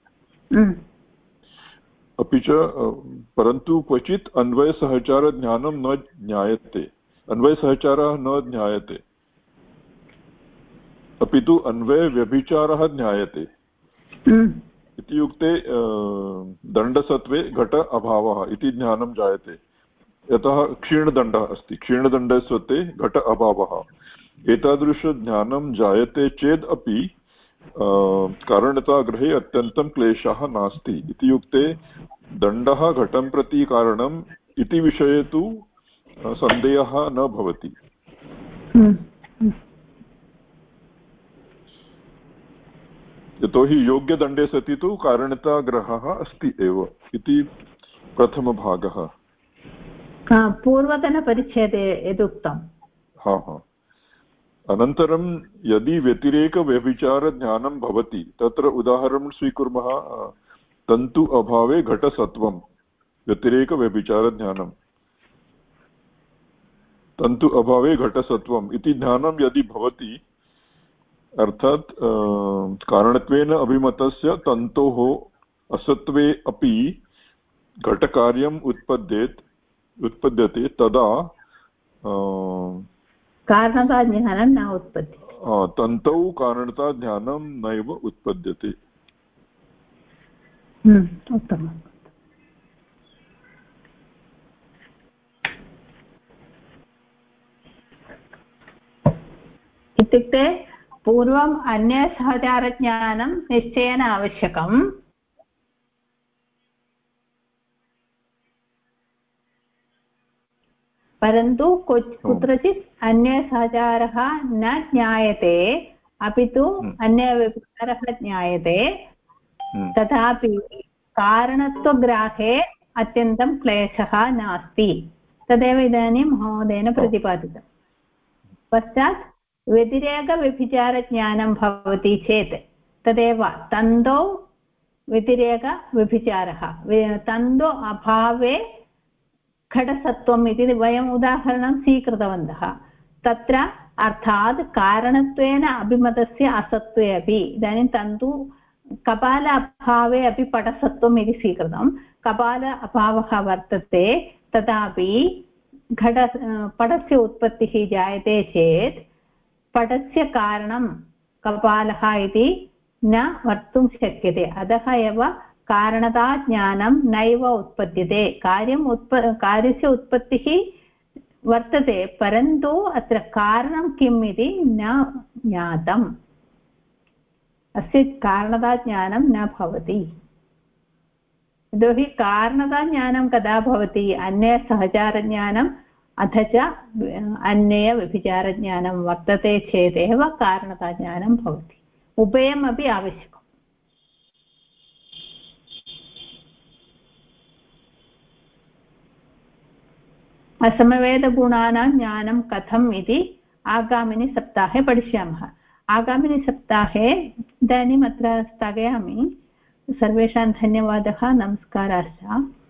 [SPEAKER 3] अपि च परन्तु क्वचित् अन्वयसहचारज्ञानं न ज्ञायते, अन्वयसहचारः न ज्ञायते, अपि तु अन्वयव्यभिचारः ज्ञायते। इत्युक्ते दण्डसत्त्वे घट अभावः इति ज्ञानं जायते, यतः क्षीणदण्डः अस्ति, क्षीणदण्डसत्त्वे घट अभावः। एतादृशज्ञानं जायते चेद् अपि कारणताग्रहे अत्यन्तं क्लेशः नास्ति। इत्युक्ते दण्डः घटं प्रति कारणम् इति विषये तु सन्देहः न भवति। यतोहि योग्यदण्डे सति तु कारणताग्रहः अस्ति एव इति प्रथमभागः।
[SPEAKER 1] पूर्वतनपरिच्छेदे यदुक्तम्।
[SPEAKER 3] अनन्तरं यदि व्यतिरेकव्यभिचारज्ञानं भवति, तत्र उदाहरणं स्वीकुर्मः, तन्तु अभावे घटसत्वं, व्यतिरेकव्यभिचारज्ञानं, तन्तु अभावे घटसत्वम् इति ज्ञानं यदि भवति, अर्थात् कारणत्वेन अभिमतस्य तन्तोः असत्वे अपि घटकार्यम् उत्पद्यते, तदा
[SPEAKER 1] कारणताज्ञानं न उत्पद्यते।
[SPEAKER 3] तन्तौ कारणताज्ञानं नैव उत्पद्यते।
[SPEAKER 1] उत्तमम्। इत्युक्ते पूर्वम् अन्यसहचारज्ञानं निश्चयेन आवश्यकम्। परन्तु कुत्रचित् अन्यसहचारः न ज्ञायते, अपि तु अन्यव्यभिचारः ज्ञायते, तथापि कारणत्वग्राहे अत्यन्तं क्लेशः नास्ति। तदेव इदानीं महोदयेन प्रतिपादितम्। पश्चात् व्यतिरेकव्यभिचारज्ञानं भवति चेत् तदेव तन्तौ व्यतिरेकव्यभिचारः, तन्तौ अभावे घटसत्वम् इति वयम् उदाहरणं स्वीकृतवन्तः। तत्र अर्थात् कारणत्वेन अभिमतस्य असत्त्वे अपि, इदानीं तन्तु कपाल अभावे अपि पटसत्वम् इति स्वीकृतं, कपाल अभावः वर्तते, तथापि पटस्य उत्पत्तिः जायते चेत् पटस्य कारणं कपालः इति न वक्तुं शक्यते। अतः एव कारणताज्ञानं नैव उत्पद्यते। कार्यस्य उत्पत्तिः वर्तते, परन्तु अत्र कारणं किम् इति न ज्ञातम्। अस्य कारणताज्ञानं न भवति। यतोहि कारणताज्ञानं कदा भवति? अन्यसहचारज्ञानम् अथ च अन्यव्यभिचारज्ञानं वर्तते चेदेव कारणताज्ञानं भवति। उभयमपि आवश्यकम्। असमवेदगुणानां ज्ञानं कथम् इति आगामिनि सप्ताहे पठिष्यामः। आगामिनि सप्ताहे इदानीम् अत्र स्थगयामि। सर्वेषां धन्यवादः, नमस्काराश्च।